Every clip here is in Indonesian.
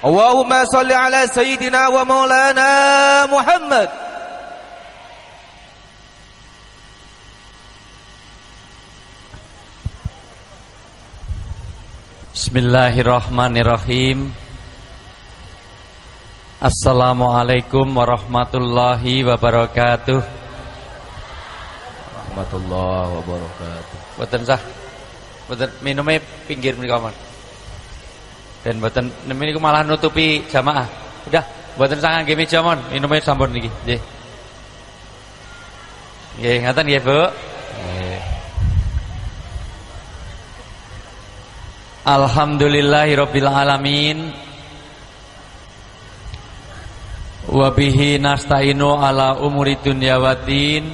Allahumma salli ala sayyidina wa maulana Muhammad. Bismillahirrahmanirrahim. Assalamualaikum warahmatullahi wabarakatuh. Warahmatullahi wabarakatuh. Boten sah. Boten minumnya pinggir menika mon. Dan boten niku malah nutupi jamaah. Udah, boten sangang nggih meja mon, minumnya sampun niki. Nggih. Nggih, ngaten nggih, Bu. Nggih. Alhamdulillahirabbil alamin. Wa bihi nasta'inu ala umuri dunya waddin.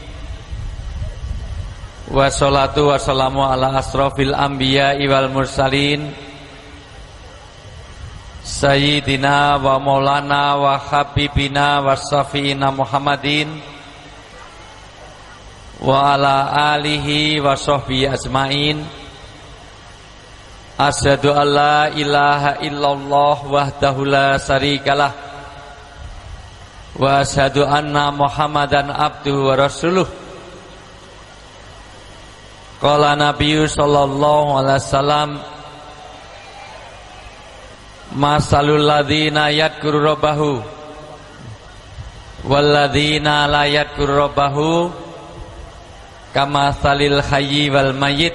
Wassalatu wassalamu ala asrofil anbiya'i wal mursalin Sayyidina wa maulana wa habibina wa syafi'ina Muhammadin wa ala alihi wa sahbihi ajmain. Asyhadu an la ilaha illallah wahdahu la syarikalah wa asyhadu anna Muhammadan abduhu wa rasuluh. Qala Nabiyyu sallallahu alaihi wasallam, masalul ladzina yadhkuru rabbahu wal ladzina la yadhkuru rabbahu kamatsalil hayyi wal mayyit.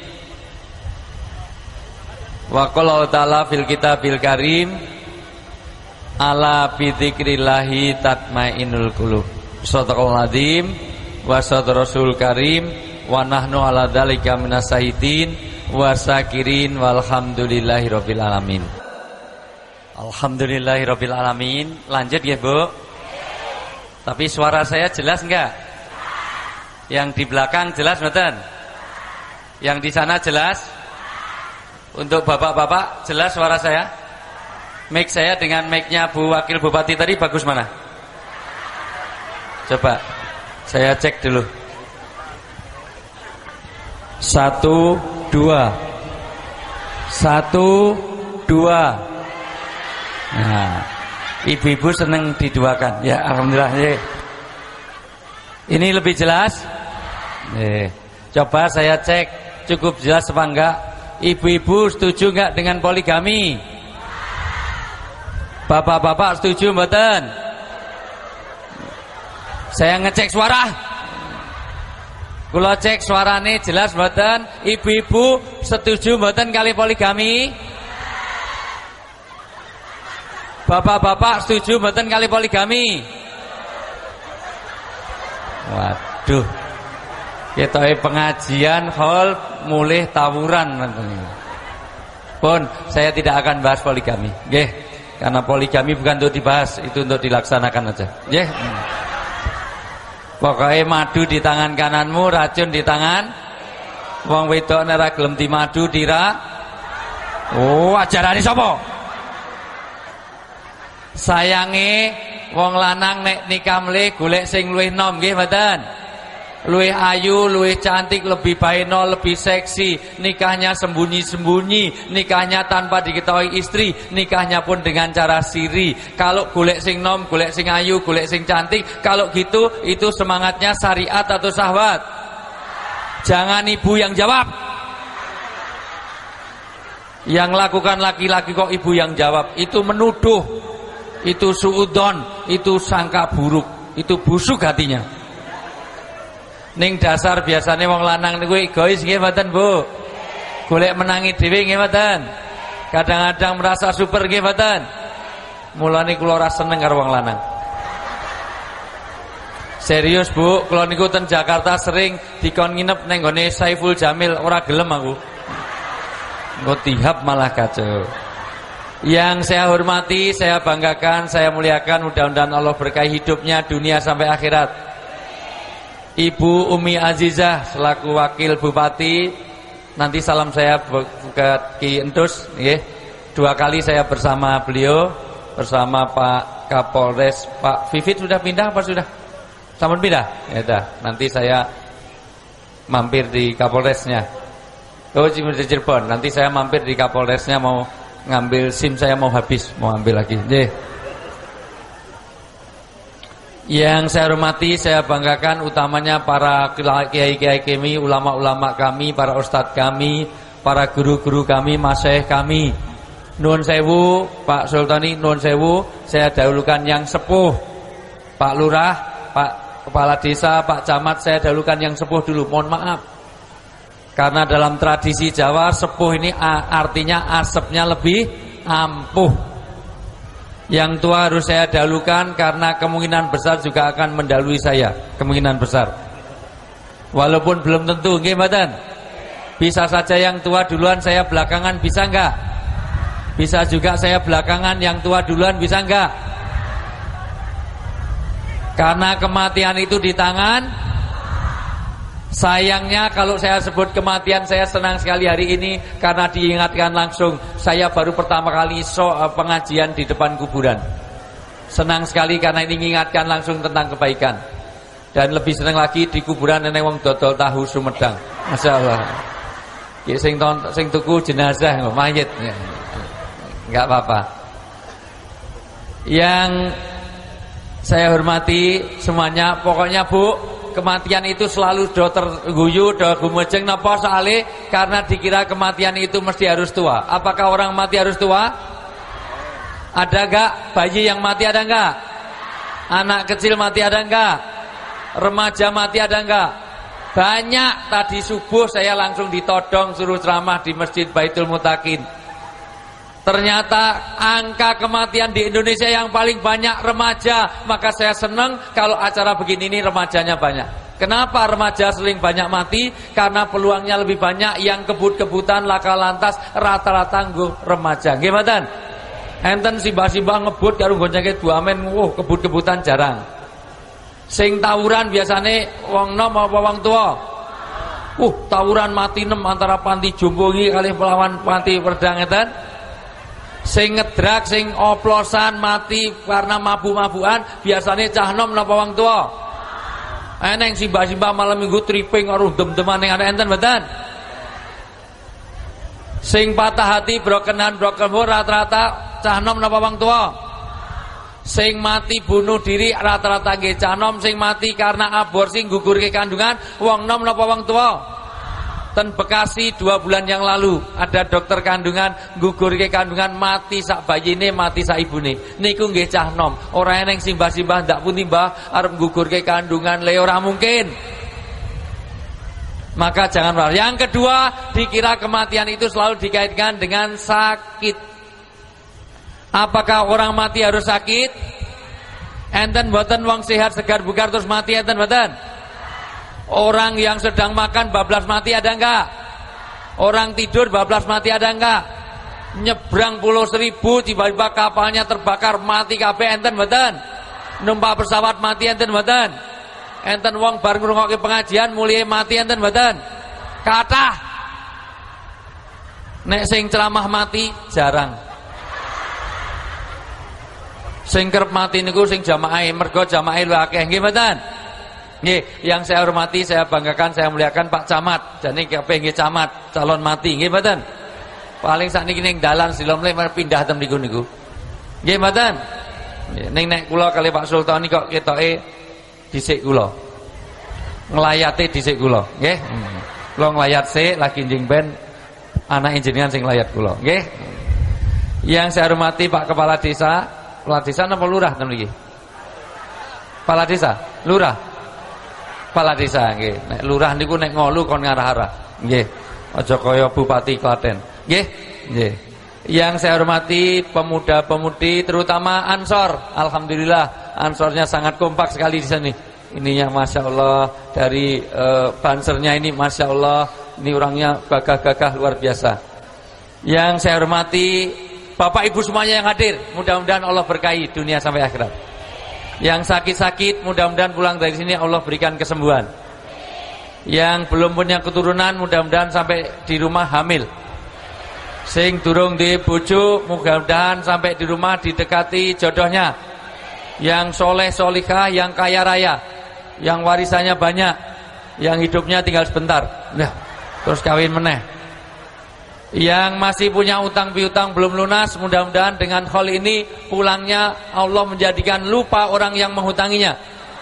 Wa qala ta'ala fil kitabil karim, ala bi dzikrillahi tatmainnul qulub. Shadaqallahul adzim wa shadaqa rasul karim wa nahnu ala dzalika minas syahidin wa syakirin walhamdulillahirabbil alamin. Alhamdulillahirabbil alamin. Lanjut ya, Bu. Tapi suara saya jelas enggak? Yang di belakang jelas mboten? Yang di sana jelas? Untuk bapak-bapak jelas suara saya? Mic saya dengan mic-nya Bu Wakil Bupati tadi bagus mana? Coba saya cek dulu. 1 2 1 2. Nah, ibu-ibu seneng diduakan. Ya, alhamdulillah. Ini lebih jelas? Coba saya cek cukup jelas apa enggak? Ibu-ibu setuju enggak dengan poligami? Bapak-bapak setuju mboten? Saya ngecek suara. Kula cek suarane jelas mboten? Ibu-ibu setuju mboten kali poligami? Bapak-bapak setuju mboten kali poligami? Waduh. Ketoke pengajian hall mulih tawuran. Pun saya tidak akan bahas poligami. Nggih, karena poligami bukan untuk dibahas, itu untuk dilaksanakan aja. Nggih. Pokoknya madu di tangan kananmu, racun di tangan wong wedok nek ora gelem dimadu dira. Oh, ajarane sapa? Sayange wong lanang nek nikah mleh golek sing luwih nom nggih mboten? Luwih ayu, luwih cantik, lebih baino, lebih seksi. Nikahnya sembunyi-sembunyi, nikahnya tanpa diketahui istri, nikahnya pun dengan cara siri. Kalau golek sing nom, golek sing ayu, golek sing cantik, kalau gitu itu semangatnya syariat atau syahwat? Jangan ibu yang jawab. Yang lakukan laki-laki kok ibu yang jawab. Itu menuduh, itu suudzon, itu sangka buruk, itu busuk hatinya. Ning dasar biasanya wong lanang niku egois nggih mboten, Bu? Golek menangi dhewe nggih mboten? Kadang-kadang merasa super nggih mboten? Mulane kula ora seneng karo wong lanang. Serius, Bu, kula niku ten Jakarta sering dikon nginep ning gone Saiful Jamil, ora gelem aku. Engko tihap malah kacau. Yang saya hormati, saya banggakan, saya muliakan, mudah-mudahan Allah berkahi hidupnya dunia sampai akhirat. Ibu Umi Azizah selaku Wakil Bupati, nanti salam saya ke Ki Entus, nggih. 2 kali saya bersama beliau, bersama Pak Kapolres. Pak Vivit sudah pindah apa sudah? Sampun pindah? Ya dah. Nanti saya mampir di Kapolresnya. Oh, di Cirebon. Nanti saya mampir di Kapolresnya mau ngambil SIM saya mau habis, mau ambil lagi. Nggih. Yang saya hormati, saya banggakan utamanya para kiai-kiai kami, ulama-ulama kami, para ustadz kami, para guru-guru kami, masyayikh kami. Nuwun sewu, Pak Sultani, nuwun sewu, saya dahulukan yang sepuh. Pak Lurah, Pak Kepala Desa, Pak Camat, saya dahulukan yang sepuh dulu. Mohon maaf. Karena dalam tradisi Jawa, sepuh ini artinya asapnya lebih ampuh. Yang tua harus saya dahulukan karena kemungkinan besar juga akan mendahului saya, kemungkinan besar. Walaupun belum tentu, nggih mboten? Bisa saja yang tua duluan, saya belakangan, bisa enggak? Bisa juga saya belakangan, yang tua duluan, bisa enggak? Karena kematian itu di tangan. Sayangnya kalau saya sebut kematian, saya senang sekali hari ini karena diingatkan langsung. Saya baru pertama kali pengajian di depan kuburan. Senang sekali karena ini mengingatkan langsung tentang kebaikan. Dan lebih senang lagi di kuburan nenek wong dodol tahu Sumedang. Masya Allah. Ya, sing tuku jenazah mayit. Enggak apa-apa. Yang saya hormati semuanya, pokoknya Bu, kematian itu selalu do terguyu, do gumejeng napa soalé karena dikira kematian itu mesti harus tua. Apakah orang mati harus tua? Ada enggak? Bayi yang mati ada enggak? Anak kecil mati ada enggak? Remaja mati ada enggak? Banyak. Tadi subuh saya langsung ditodong suruh ceramah di Masjid Baitul Mutakin. Ternyata angka kematian di Indonesia yang paling banyak remaja. Maka saya senang kalau acara begini ini remajanya banyak. Kenapa remaja sering banyak mati? Karena peluangnya lebih banyak. Yang kebut-kebutan laka lantas rata-rata remaja. Nggih mboten? Enten simbah-simbah ngebut karo goncenge duamen, kebut-kebutan jarang. Sing tawuran biasane wong nom apa wong tua? Tawuran mati nem antara panti jombo iki kalih pelawan panti Wedang ngeten. Sing ngedrak, sing oplosan mati karena mabuk-mabukan biasanya cah nom napa wong tua? Eneng simbah-simbah malam minggu tripping karo dem-deman ning ana enten mboten? Sing patah hati broken rata-rata cah nom napa wong tua? Sing mati bunuh diri rata-rata nggih cah nom, sing mati karena aborsi nggugurke kandungan wong nom napa wong tua? Ten Bekasi 2 bulan yang lalu ada dokter kandungan gugurke kandungan mati sak bayine mati sak ibune. Niku nggih cah nom. Ora eneng simbah-simbah ndak pun timbah arep gugurke kandungan le ora mungkin. Maka jangan marah. Yang kedua, dikira kematian itu selalu dikaitkan dengan sakit. Apakah orang mati harus sakit? Enten mboten wong sehat segar bugar terus mati enten mboten? Orang yang sedang makan bablas mati ada enggak? Orang tidur bablas mati ada enggak? Nyebrang pulau Seribu tiba-tiba kapalnya terbakar mati kabeh enten mboten? Numpak pesawat mati enten mboten? Enten wong bar ngrungokke pengajian mulai mati enten mboten? Kathah. Nek sing ceramah mati jarang. Sing kerep mati niku sing jamaah, mergo jamaah luwih akeh nggih mboten? Nggih, yang saya hormati, saya banggakan, saya muliakan Pak Camat. Jane kepengin camat, calon mati, nggih mboten? Paling sakniki ning dalan silomle pindah tem niku. Nggih mboten? Ning nek kula kali Pak Sultan kok ketoke dhisik kula. Nglayate dhisik kula, nggih. Kula nglayat sik lagi njing ben anak jenengan sing nglayat kula, nggih. Yang saya hormati Pak Kepala Desa, Kepala Desa napa lurah tem niki? Kepala Desa, lurah. Kepala Desa nggih. Nek lurah niku nek ngolu kon ngarah-arah. Nggih. Aja kaya Bupati Klaten. Nggih. Nggih. Yang saya hormati pemuda-pemudi terutama Ansor. Alhamdulillah Ansornya sangat kompak sekali di sini. Ininya Masya Allah. Dari bansernya ini Masya Allah. Ini orangnya gagah-gagah luar biasa. Yang saya hormati Bapak Ibu semuanya yang hadir. Mudah-mudahan Allah berkahi dunia sampai akhirat. Yang sakit-sakit mudah-mudahan pulang dari sini Allah berikan kesembuhan. Yang belum punya keturunan mudah-mudahan sampai di rumah hamil. Sing durung di bojo mudah-mudahan sampai di rumah didekati jodohnya. Yang soleh solihah, yang kaya raya, yang warisannya banyak, yang hidupnya tinggal sebentar. Nah, terus kawin meneh. Yang masih punya utang piutang belum lunas, mudah-mudahan dengan hal ini pulangnya Allah menjadikan lupa orang yang menghutanginya.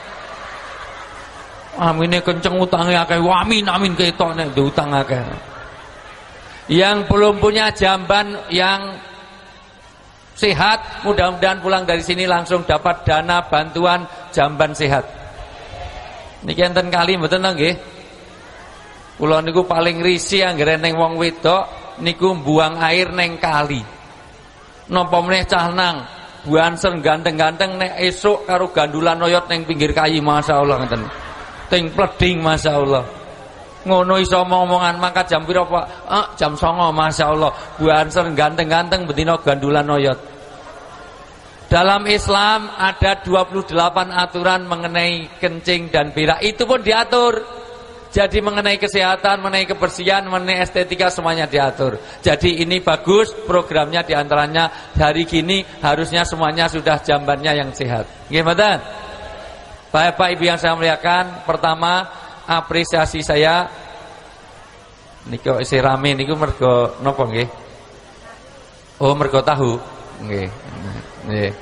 Amin kenceng utangnya akeh. Amin amin ketok nek utang akeh. Yang belum punya jamban yang sehat, mudah-mudahan pulang dari sini langsung dapat dana bantuan jamban sehat. Niki enten kali mboten nggih. Kula niku paling risih anggere ning wong wedok niku buang air neng kali. Napa meneh cah nang buanser ganteng-ganteng nek esuk karo gandulan oyot neng pinggir kayi, masyaallah ngeten. Ting pleding masyaallah. Ngono iso omongan mangkat jam pira Pak? Jam 09.00 masyaallah. Buanser ganteng-ganteng betina gandulan oyot. Dalam Islam ada 28 aturan mengenai kencing dan berak. Itu pun diatur. Jadi mengenai kesehatan, mengenai kebersihan, mengenai estetika semuanya diatur. Jadi ini bagus programnya, diantaranya hari gini harusnya semuanya sudah jambannya yang sehat. Gimana? Bapak Ibu yang saya muliakan, pertama apresiasi saya niku isi rame niku mergo napa nggih? Oh mergo tahu. Nggih. Nggih.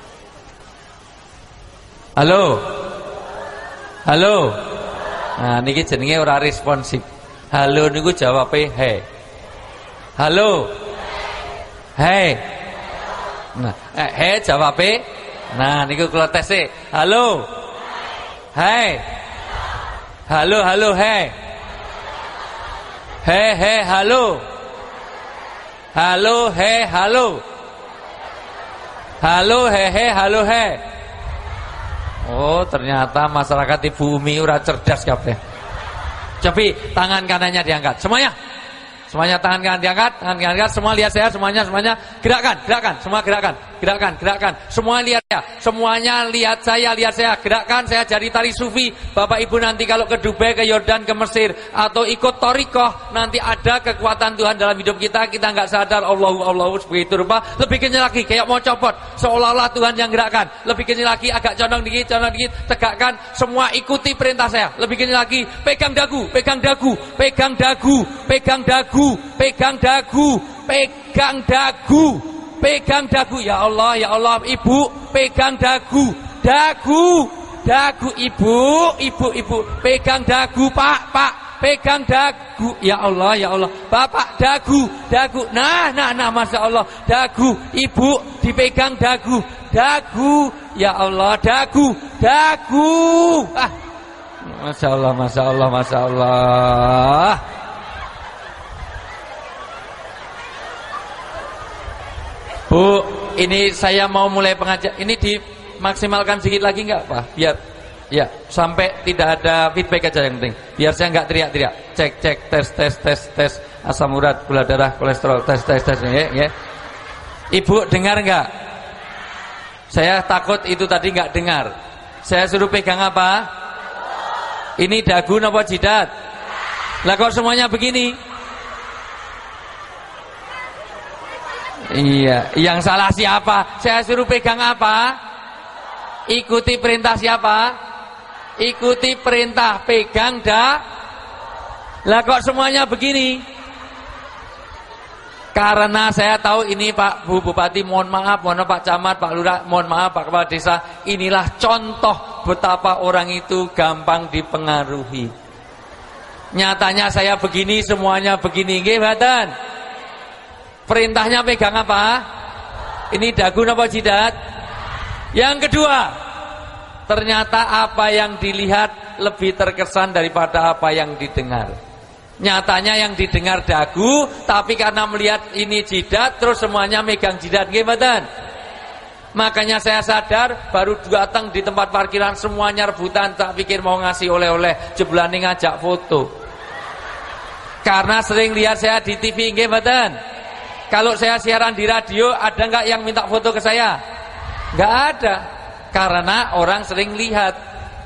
Halo. Halo. Nah niki jenenge ora responsif. Halo niku jawabe he. Halo. He. Nah, he jawabe. Nah niku kula tese. Halo. Hai. Halo halo he. He halo. Halo he halo. Halo he halo he. Oh ternyata masyarakat Ibu Umi ora cerdas kabeh. Coba tangan kanannya diangkat semuanya. Semuanya tangan kanan diangkat, tangan kanan diangkat, semua lihat saya, semuanya gerakan, semua gerakan, semua lihat saya, semuanya lihat saya, gerakan, saya jadi tari sufi. Bapak Ibu nanti kalau ke Dubai, ke Yordan, ke Mesir, atau ikut Thariqah, nanti ada kekuatan Tuhan dalam hidup kita nggak sadar, Allahu begitu rupa, lebih kencang lagi, kayak mau copot, seolah-olah Tuhan yang gerakan, lebih kencang lagi, agak condong dikit, tegakkan, semua ikuti perintah saya, lebih kencang lagi, pegang dagu, pegang dagu, ya Allah, Ibu pegang dagu, ibu pegang dagu, Pak pegang dagu, ya Allah, Bapak dagu, nah Masya Allah, dagu, Ibu dipegang dagu, ya Allah, dagu, Masya Allah. Bu, ini saya mau mulai pengajian. Ini dimaksimalkan sedikit lagi enggak, Pak? Biar ya, sampai tidak ada feedback aja yang penting. Biar saya enggak teriak-teriak. Cek, tes, asam urat, gula darah, kolesterol, tes ya. Ibu dengar enggak? Saya takut itu tadi enggak dengar. Saya suruh pegang apa? Ini dagu apa jidat? Lah kok semuanya begini? Iya, yang salah siapa? Saya suruh pegang apa? Ikuti perintah siapa? Ikuti perintah, pegang Lah kok semuanya begini? Karena saya tahu ini Pak Bu Bupati, mohon maaf Pak Camat, Pak Lurah, mohon maaf Pak Kepala Desa. Inilah contoh betapa orang itu gampang dipengaruhi. Nyatanya saya begini, semuanya begini, nggih mboten? Perintahnya pegang apa? Ini dagu apa jidat? Yang kedua, ternyata apa yang dilihat lebih terkesan daripada apa yang didengar. Nyatanya yang didengar dagu, tapi karena melihat ini jidat, terus semuanya megang jidat, nggih mboten? Makanya saya sadar, baru datang di tempat parkiran semuanya rebutan, tak pikir mau ngasih oleh-oleh, jeblane ngajak foto. Karena sering lihat saya di TV, nggih mboten? Kalau saya siaran di radio, ada nggak yang minta foto ke saya? Nggak ada, karena orang sering lihat.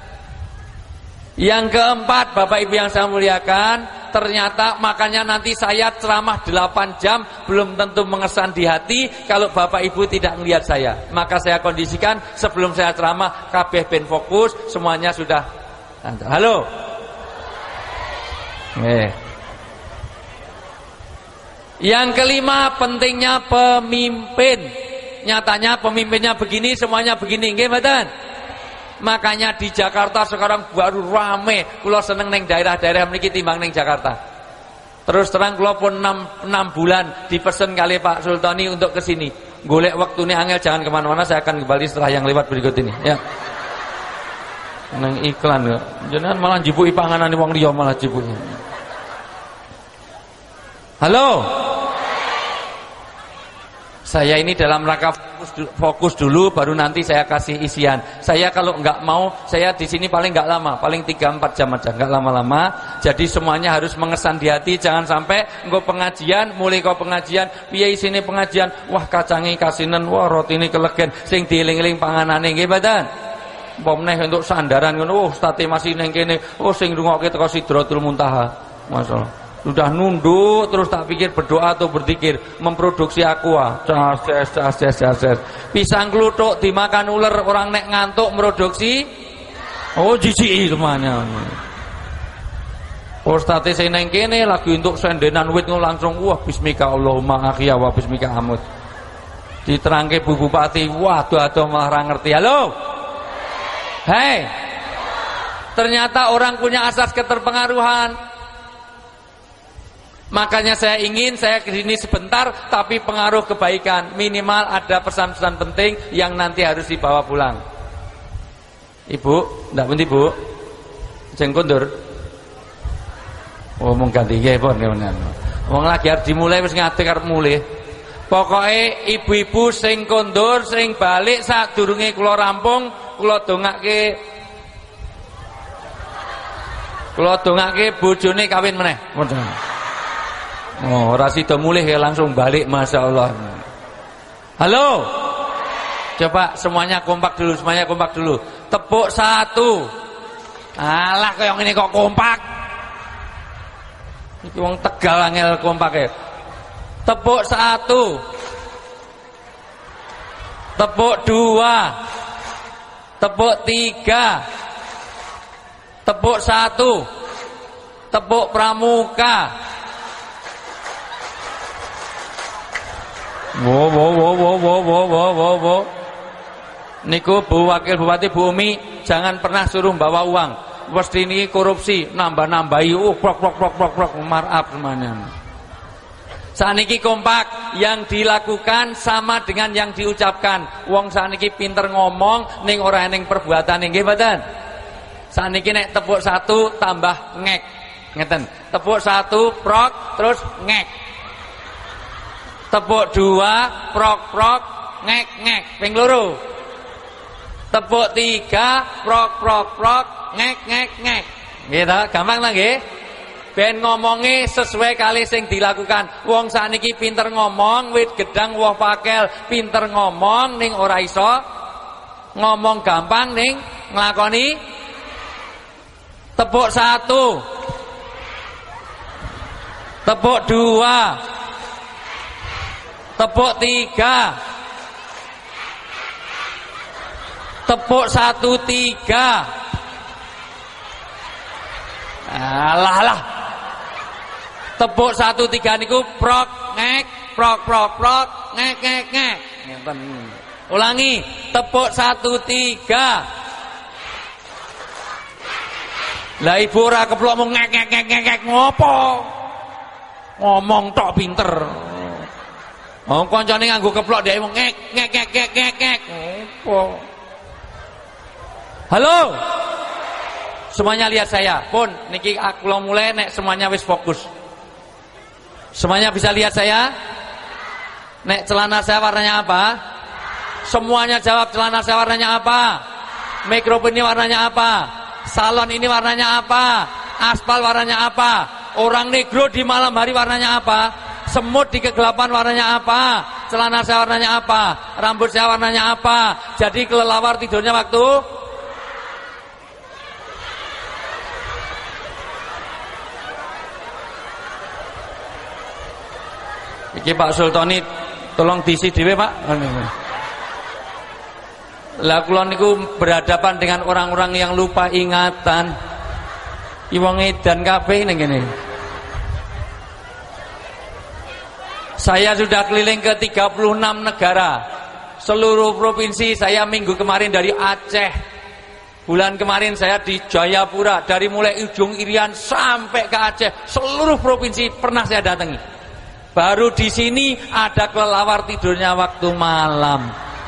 Yang keempat, Bapak Ibu yang saya muliakan, ternyata makanya nanti saya ceramah 8 jam belum tentu mengesan di hati kalau Bapak Ibu tidak melihat saya. Maka saya kondisikan sebelum saya ceramah, kabeh ben fokus, semuanya sudah. Halo. Yang kelima, pentingnya pemimpin. Nyatanya pemimpinnya begini, semuanya begini, nggih mboten? Makanya di Jakarta sekarang baru rame. Kula seneng neng daerah-daerah mriki timbang neng Jakarta. Terus terang kula pun 6 bulan dipesen kali Pak Sultani untuk kesini. Golek waktune angel, jangan kemana-mana, saya akan kembali setelah yang lewat berikut ini ya. Neng iklan ya. Jangan malah jibuki panganane wong liya malah jibuki. Halo. Saya ini dalam rangka fokus dulu, baru nanti saya kasih isian. Saya kalau nggak mau, saya di sini paling nggak lama, paling 3-4 jam aja, nggak lama-lama. Jadi semuanya harus mengesan di hati, jangan sampai engko pengajian, mulai kau pengajian, piye isine pengajian, wah kacangi kasinen, wah roti ini kelegen, sing dieling-eling panganane nggih mboten. Pomneh untuk sandaran ngono, oh state masih neng kene, oh sing rungokke teko Sidratul Muntaha. Masyaallah. Sudah nunduk terus tak pikir berdoa atau berzikir, memproduksi aqua. Cas. Pisang kluthuk dimakan ular, orang nek ngantuk produksi. Oh jijiki semuanya. Ustate sing neng kene lagi untuk sendenan wit langsung wah bismika Allahumma akhya wa bismika amut. Diterangke Bu Bupati, waduh aduh malah ra ngerti. Halo. Hei. Ternyata orang punya asas keterpengaruhan. Makanya saya kesini sebentar, tapi pengaruh kebaikan. Minimal ada pesan-pesan penting yang nanti harus dibawa pulang. Ibu, ndak penting Bu? Jeng kondur. Oh, mung ganti nggih pun kemenan. Wong lagi arep dimulai wis ngate karep mulih. Pokoke ibu-ibu sing kondur, sing balik sadurunge kula rampung, kula dongake bojone kawin meneh. Oh, ora sida mulih ya langsung balik, Masya Allah. Halo. Coba semuanya kompak dulu, Tepuk 1. Alah kaya ngene kok kompak. Iki wong Tegal angel kompake. Tepuk 1. Tepuk 2. Tepuk 3. Tepuk 1. Tepuk pramuka. Wo. Niku Bu Wakil Bupati Bu Umi, jangan pernah suruh bawa uang. Mesti ini korupsi, nambah-nambahi, prok, marap semuanya. Saniki kompak, yang dilakukan sama dengan yang diucapkan. Wong saniki pinter ngomong, ning ora ning perbuatan nggih mboten. Saniki nek tepuk 1 tambah ngek. Ngeten. Tepuk 1 prok terus ngek. Tepuk 2 prok ngek ping loro. Tepuk 3 prok ngek. Nggih ta, gampang ta nggih? Ben ngomongi sesuai kali sing dilakukan. Wong sakniki pinter ngomong, wit gedang woh pakel, pinter ngomong ning ora iso ngomong gampang ning nglakoni. Tepuk 1. Tepuk 2. Tepuk 3. Tepuk 1 3. Alah. Tepuk 1 3 niku prok ngek, prok ngek. Ngeten. Ulangi, tepuk 1 3. Lah ibu ora keplok mung ngek ngopo? Ngomong tok pinter. Oh, koncone nganggo keplok dhek wong ngek. Opo? Halo. Semuanya lihat saya. Pun niki aku mulai nek semuanya wis fokus. Semuanya bisa lihat saya? Nek celana saya warnanya apa? Semuanya jawab, celana saya warnanya apa? Mikrofon ini warnanya apa? Salon ini warnanya apa? Aspal warnanya apa? Orang negro di malam hari warnanya apa? Semut di kegelapan warnanya apa? Celana saya warnanya apa? Rambut saya warnanya apa? Jadi kelelawar tidurnya waktu iki Pak Sultani tolong diisi dhewe Pak. Lah kula niku berhadapan dengan orang-orang yang lupa ingatan. Ki wong edan kabeh ning kene. Saya sudah keliling ke 36 negara. Seluruh provinsi. Saya minggu kemarin dari Aceh. Bulan kemarin saya di Jayapura. Dari mulai ujung Irian sampai ke Aceh. Seluruh provinsi pernah saya datangi. Baru di sini ada kelelawar tidurnya waktu malam.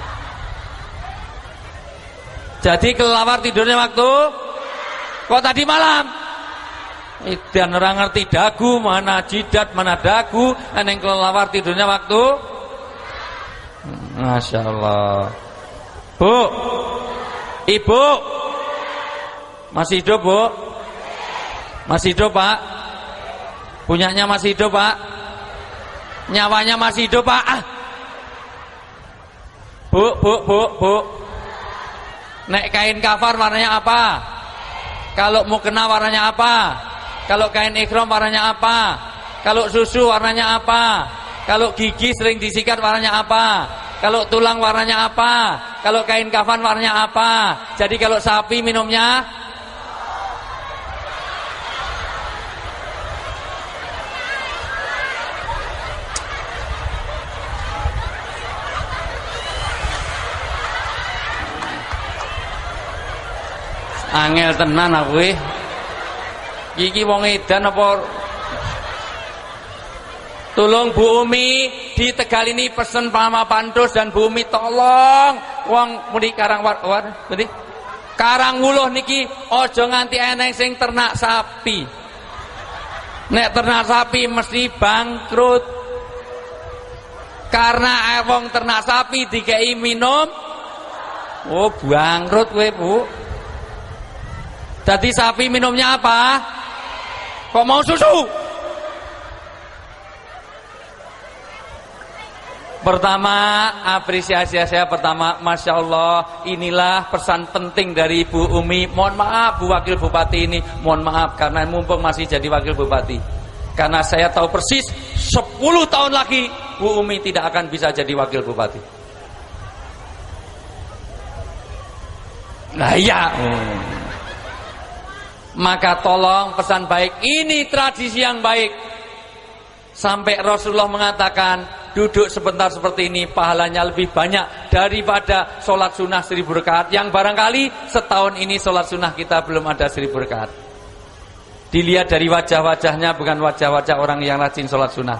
Jadi kelelawar tidurnya waktu kok tadi malam. Dan orang ngerti dagu, mana jidat, mana dagu. Eneng kelelawar tidurnya waktu. Masya Allah. Bu, ibu, masih hidup bu? Masih hidup pak? Punyanya masih hidup pak? Nyawanya masih hidup pak? Bu. Nek kain kafar warnanya apa? Kalau mukena warnanya apa? Kalau kain ikhram warnanya apa? Kalau susu warnanya apa? Kalau gigi sering disikat warnanya apa? Kalau tulang warnanya apa? Kalau kain kafan warnanya apa? Jadi kalau sapi minumnya angel tenan aku iki wong edan apa. Tolong Bu Umi di Tegal ini pesen Mama Pantus dan Bu Umi tolong wong muni Karangwuluh niki aja nganti eneng sing ternak sapi. Nek ternak sapi mesti bangkrut. Karena wong ternak sapi dikei minum bangkrut kowe Bu. Jadi sapi minumnya apa? Kok mau susu? Pertama, apresiasi saya pertama, Masya Allah, inilah pesan penting dari Ibu Umi. Mohon maaf Bu Wakil Bupati ini, mohon maaf karena mumpung masih jadi Wakil Bupati. Karena saya tahu persis 10 tahun lagi Bu Umi tidak akan bisa jadi Wakil Bupati. Nah iya. Maka tolong pesan baik, ini tradisi yang baik. Sampai Rasulullah mengatakan duduk sebentar seperti ini pahalanya lebih banyak daripada sholat sunnah 1000 rakaat. Yang barangkali setahun ini sholat sunnah kita belum ada 1000 rakaat. Dilihat dari wajah-wajahnya, bukan wajah-wajah orang yang rajin sholat sunnah.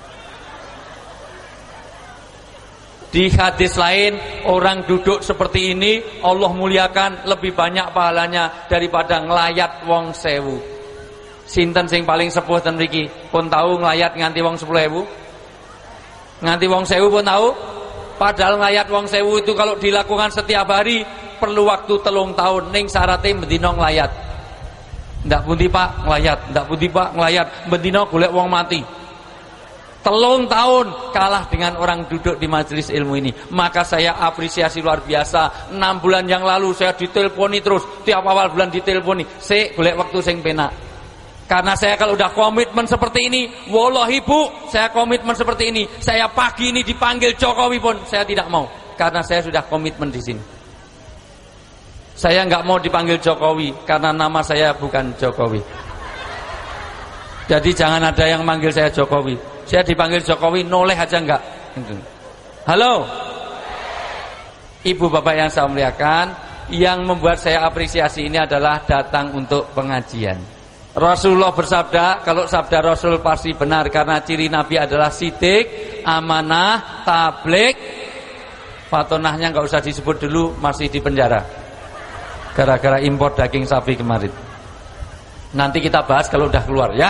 Di hadis lain, orang duduk seperti ini Allah muliakan lebih banyak pahalanya daripada ngelayat wong 1000. Sinten sing paling sepuh ten mriki pun tahu ngelayat nganti wong 10.000? Nganti wong 1000 pun tahu? Padahal ngelayat wong 1000 itu kalau dilakukan setiap hari perlu waktu 3 tahun. Ning syarate bendina ngelayat. Ndak pundi Pak ngelayat, ndak pundi Pak ngelayat, bendina golek wong mati. 3 tahun kalah dengan orang duduk di majelis ilmu ini. Maka saya apresiasi luar biasa. 6 bulan yang lalu saya diteleponi terus. Tiap awal bulan diteleponi. Sik golek waktu sing penak. Karena saya kalau udah komitmen seperti ini, wallahi Bu, saya komitmen seperti ini. Saya pagi ini dipanggil Jokowi pun saya tidak mau. Karena saya sudah komitmen di sini. Saya nggak mau dipanggil Jokowi karena nama saya bukan Jokowi. Jadi jangan ada yang manggil saya Jokowi. Saya dipanggil Jokowi noleh aja enggak. Halo Ibu Bapak yang saya muliakan, yang membuat saya apresiasi ini adalah datang untuk pengajian. Rasulullah bersabda, kalau sabda Rasul pasti benar, karena ciri Nabi adalah sidik, amanah, tabligh. Fatonahnya enggak usah disebut dulu, masih di penjara gara-gara impor daging sapi kemarin. Nanti kita bahas kalau udah keluar ya.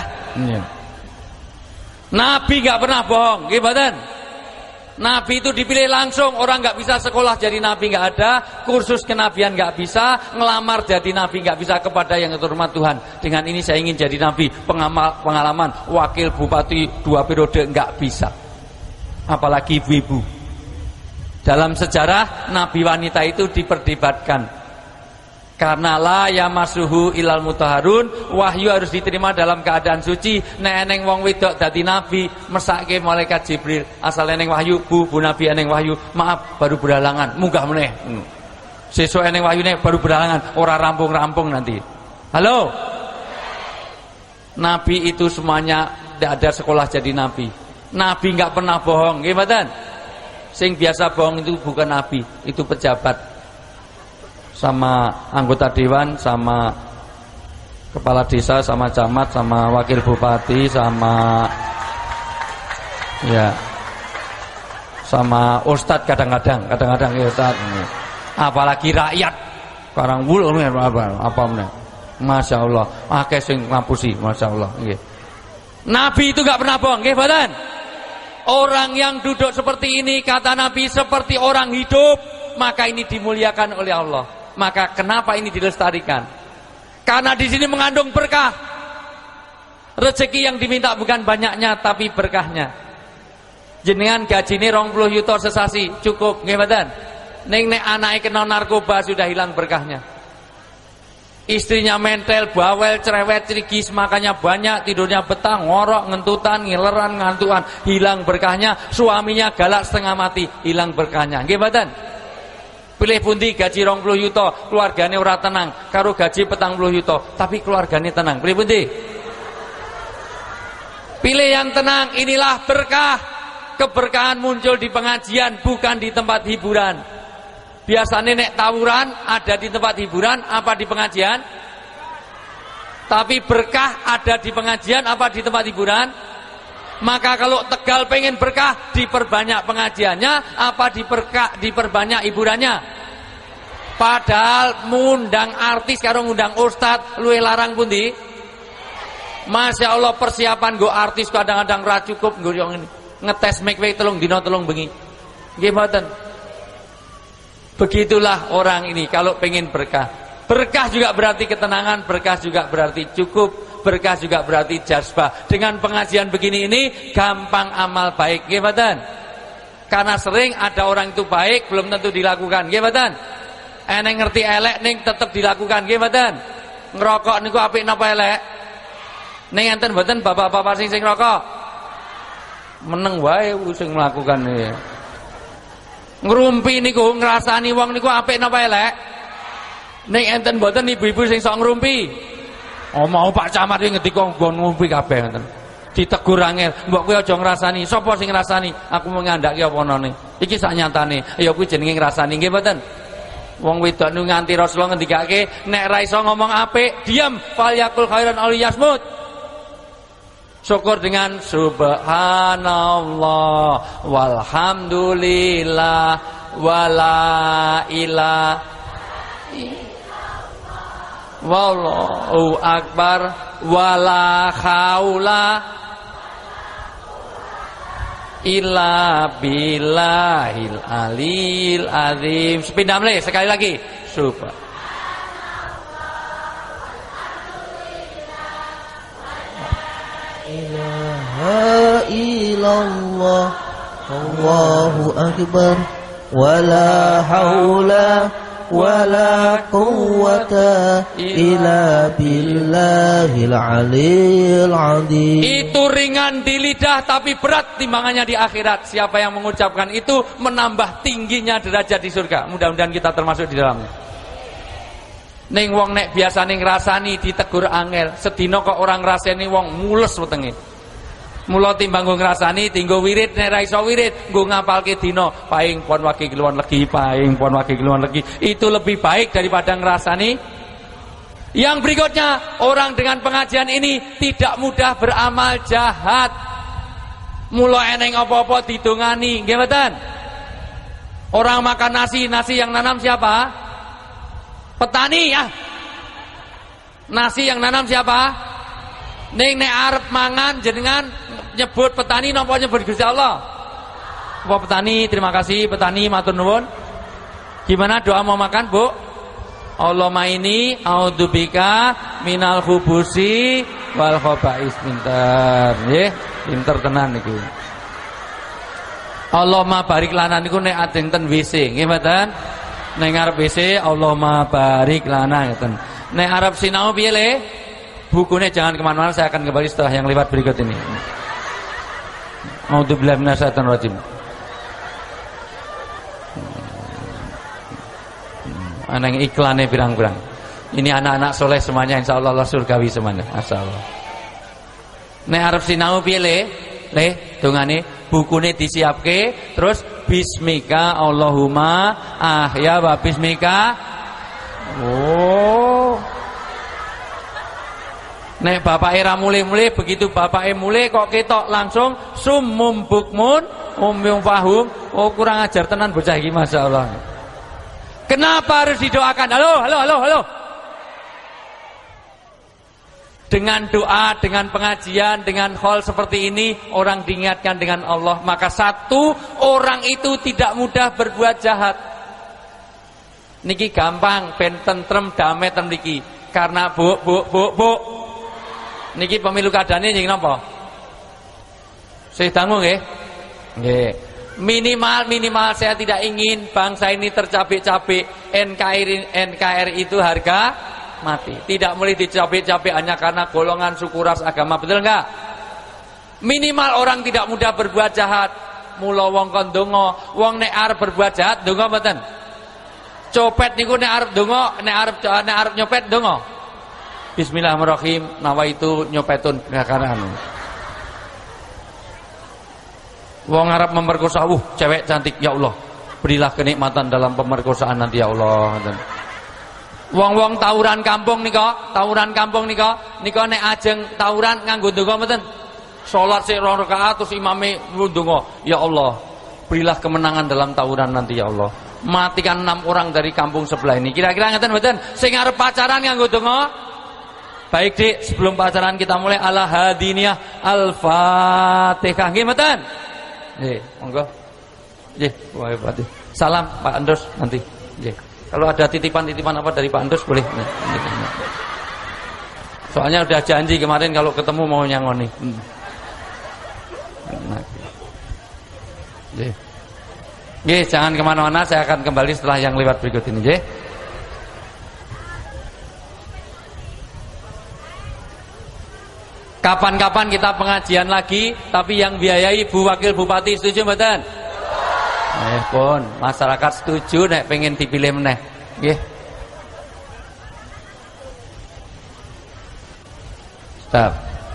Nabi gak pernah bohong, gimana? Nabi itu dipilih langsung, orang gak bisa sekolah jadi Nabi gak ada, kursus kenabian gak bisa, ngelamar jadi Nabi gak bisa kepada yang terhormat Tuhan. Dengan ini saya ingin jadi Nabi, pengalaman wakil bupati 2 periode gak bisa. Apalagi ibu-ibu. Dalam sejarah Nabi wanita itu diperdebatkan. Karena la yamasuhu ilal mutahharun, wahyu harus diterima dalam keadaan suci. Nek eneng wong wedok dadi nabi, mesake malaikat Jibril. Asal eneng wahyu, bu nabi eneng wahyu, maaf baru berhalangan, munggah meneh. Sesuk eneng wahyune baru berhalangan, ora rampung-rampung nanti. Halo. Nabi itu semuanya tidak ada sekolah jadi nabi. Nabi enggak pernah bohong, nggih mboten? Sing biasa bohong itu bukan nabi, itu pejabat. Sama anggota dewan, sama kepala desa, sama camat, sama wakil bupati, sama ya sama ustadz kadang-kadang ya ustadz. Apalagi rakyat karang wul apa meneh. Masya Allah, akeh sing ngapusi, masya Allah. Nggih. Nabi itu enggak pernah bohong, nggih mboten? Orang yang duduk seperti ini, kata Nabi, seperti orang hidup, maka ini dimuliakan oleh Allah. Maka kenapa ini dilestarikan? Karena di sini mengandung berkah. Rezeki yang diminta bukan banyaknya, tapi berkahnya. Jenengan gajine 20 yuta sesasi, cukup, nggih mboten? Ning nek anake kena narkoba sudah hilang berkahnya. Istrinya mentel, bawel, cerewet, cerigis, makanya banyak, tidurnya betah, ngorok, ngentutan, ngileran, ngantuan, hilang berkahnya. Suaminya galak setengah mati, hilang berkahnya. Nggih mboten? Pilih pundi gaji 20 yuta, keluargane ora tenang, karo gaji 40 yuta, tapi keluargane tenang. Pilih pundi? Pilih yang tenang, inilah berkah. Keberkahan muncul di pengajian, bukan di tempat hiburan. Biasanya nek tawuran ada di tempat hiburan apa di pengajian? Tapi berkah ada di pengajian apa di tempat hiburan? Maka kalau Tegal pengen berkah, diperbanyak pengajiannya apa diperbanyak hiburannya? Padahal mengundang artis karo ngundang ustad luwih larang pundi? Masya Allah, persiapan go artis kadang-kadang ra cukup nggo yang ini. Ngetes mic wae 3 dina 3 bengi. Nggih mboten? Begitulah orang ini kalau pengen berkah. Berkah juga berarti ketenangan, berkah juga berarti cukup, berkah juga berarti jazbah. Dengan pengajian begini ini gampang amal baik, nggih mboten? Karena sering ada orang itu baik belum tentu dilakukan, nggih mboten? Eneng ngerti elek ning tetep dilakukan, nggih mboten? Ngerokok niku apik napa elek? Ning enten mboten bapak-bapak sing ngerokok? Meneng wae sing melakukan iki. Ngrumpi niku ngrasani wong niku apik napa elek? Ning enten mboten ibu-ibu sing sok ngrumpi. Oh mau Pak Camat iki ngendika nggon ngumpi kabeh ngoten. Ditegur angel, mbok kowe aja ngrasani. Sapa sing ngrasani? Aku mau ngandhaki apa none. Iki sak nyatane. Ya kuwi jenenge ngrasani nggih mboten? Wong wedok niku nganti Rasulullah ngendikake nek ra iso ngomong apik, diam, falyakul khairan aw liyasmut. Syukur dengan subhanallah walhamdulillah wala ilaha wallahu akbar wala haula illa billahil alil azim. Sepindah mle sekali lagi. Subhanallah. ilaha illallah Allahu akbar wala haula wala quwwata illa billahil aliyil azim. Itu ringan di lidah tapi berat timbangannya di akhirat. Siapa yang mengucapkan itu menambah tingginya derajat di surga. Mudah-mudahan kita termasuk di dalamnya. Ning wong nek biasane ngrasani ditegur angel, sedina kok orang ngrasani wong mules wetenge. Mula timbang nggo ngrasani tinggo wirid, nek ra iso wirid nggo ngapalke dina paing pon wagi keluwan legi, paing pon wagi keluwan legi. Itu lebih baik daripada ngrasani. Yang berikutnya, orang dengan pengajian ini tidak mudah beramal jahat. Mula eneng apa-apa didongani, nggih mboten? Orang makan nasi yang nanam siapa? Petani ya. Nasi yang nanam siapa? Ning nek arep mangan jenengan nyebut petani napa nyebut Gusti Allah? Apa petani? Terima kasih petani, matur nuwun. Gimana doa mau makan, Bu? Allahumma ini a'udzubika minal khubusi wal khaba'is. Pinter nggih, pinter tenan niku. Allahumma barik lana niku nek ajeng ten WC, nggih mboten? Nek arep WC Allahumma barik lana ngoten. Nek arep sinau piye le? Bukunya jangan kemana-mana, saya akan kembali setelah yang lewat berikut ini. A'udzubillahi minasyaitonir rajim. Anak iklannya pirang-pirang. Ini anak-anak soleh semuanya, insya Allah surgawi semuanya. Asal. Nek arep sinau piye le? dongane bukune disiapke terus bismika Allahumma ahya wa bismika. Oh. Nek bapake ra mulih-mulih begitu bapake mulih kok ketok langsung summum bukmun umyum fahum. Oh kurang ajar tenan bocah iki masyaallah. Kenapa harus didoakan? Halo. Dengan doa, dengan pengajian, dengan hal seperti ini orang diingatkan dengan Allah. Maka satu, orang itu tidak mudah berbuat jahat. Niki gampang, ben tentrem damai ten niki. Karena bu. Niki pemilu kadane nggih napa? Sih dangu nggih. Nggih. Minimal saya tidak ingin bangsa ini tercapek-capek. NKRI itu harga mati. Tidak boleh dicapek-capek hanya karena golongan suku ras agama, betul enggak? Minimal orang tidak mudah berbuat jahat. Mula wong kon donga, wong nek arep berbuat jahat donga mboten? Copet niku nek arep donga, nek arep nyopet donga. Bismillahirrahmanirrahim, nawaitu nyopetun kekaran. Wong arep memperkosa, cewek cantik ya Allah. Berilah kenikmatan dalam pemerkosaan nanti ya Allah. Wong-wong tawuran kampung nika nek ajeng tawuran nganggo ndonga mboten? Salat sik 2 rakaat terus imame ndonga, ya Allah, berilah kemenangan dalam tawuran nanti ya Allah. Matikan 6 orang dari kampung sebelah ini. Kira-kira ngeten mboten? Sing arep pacaran nganggo ndonga. Baik, Dik, sebelum pacaran kita mulai ala hadiniyah Al-Fatihah. Nggih mboten? Nggih, monggo. Nggih, wae Pak. Salam Pak Andros nanti. Nggih. Kalau ada titipan-titipan apa dari Pak Andus boleh. Soalnya udah janji kemarin kalau ketemu mau nyangoni. Jangan kemana-mana, saya akan kembali setelah yang lewat berikut ini. Kapan-kapan kita pengajian lagi, tapi yang biayai Bu Wakil Bupati, setuju mboten? Pun masyarakat setuju nek pengen dipilih meneh. Nggih. Stop.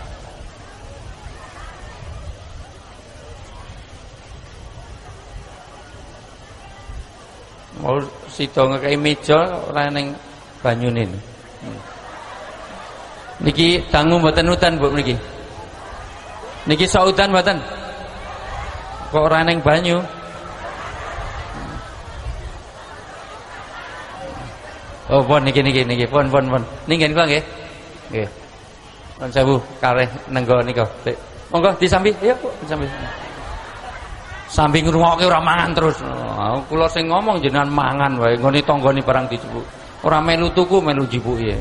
Mau sida ngekei meja ora ning banyune. Niki dangu mboten udan Bu niki. Niki saudan mboten? Kok ora ning banyu? Oh, pon niki pon. Ninggen kula nggih. Nggih. Pun sewu kareh nenggo nika. Monggo disambi, ayo Bu, disambi. Sambi ngrungokke ora mangan terus. Kula sing ngomong jenengan mangan wae, nggone tanggane barang dijupuk. Ora melu tuku, melu jipuki.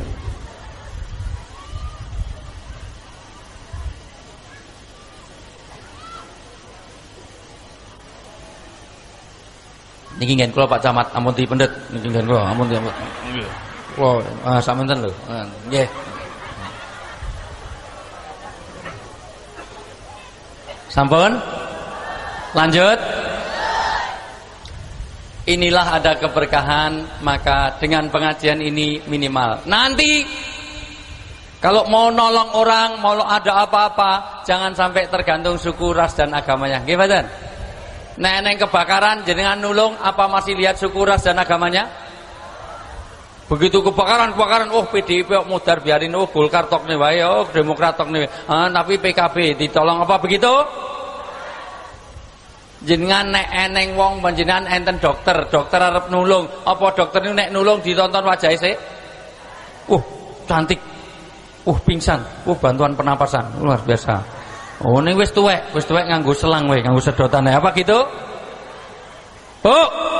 Niki ngen kula Pak Camat, ampun dipendet niki ngen kula, ampun diampun. Kula samanten lho. Nggih. Sampun? Lanjut. Inilah ada keberkahan, maka dengan pengajian ini minimal. Nanti kalau mau nolong orang, mau ada apa-apa, jangan sampai tergantung suku, ras dan agamanya. Nggih mboten? Neneng kebakaran jenengan nulung apa masih lihat suku, ras dan agamanya? Begitu kebakaran, PDIP mudar biarin, Golkar tok nih wae, Demokrat tok nih. Tapi PKB ditolong apa begitu? Jenengan nek eneng wong panjenengan enten dokter arep nulung, apa dokter niku nek nulung ditonton wajahe sik? Cantik. Pingsan. Bantuan pernapasan. Luar biasa. Ning wis tuwek nganggo selang wae, nganggo sedotan. Apa gitu? Bu.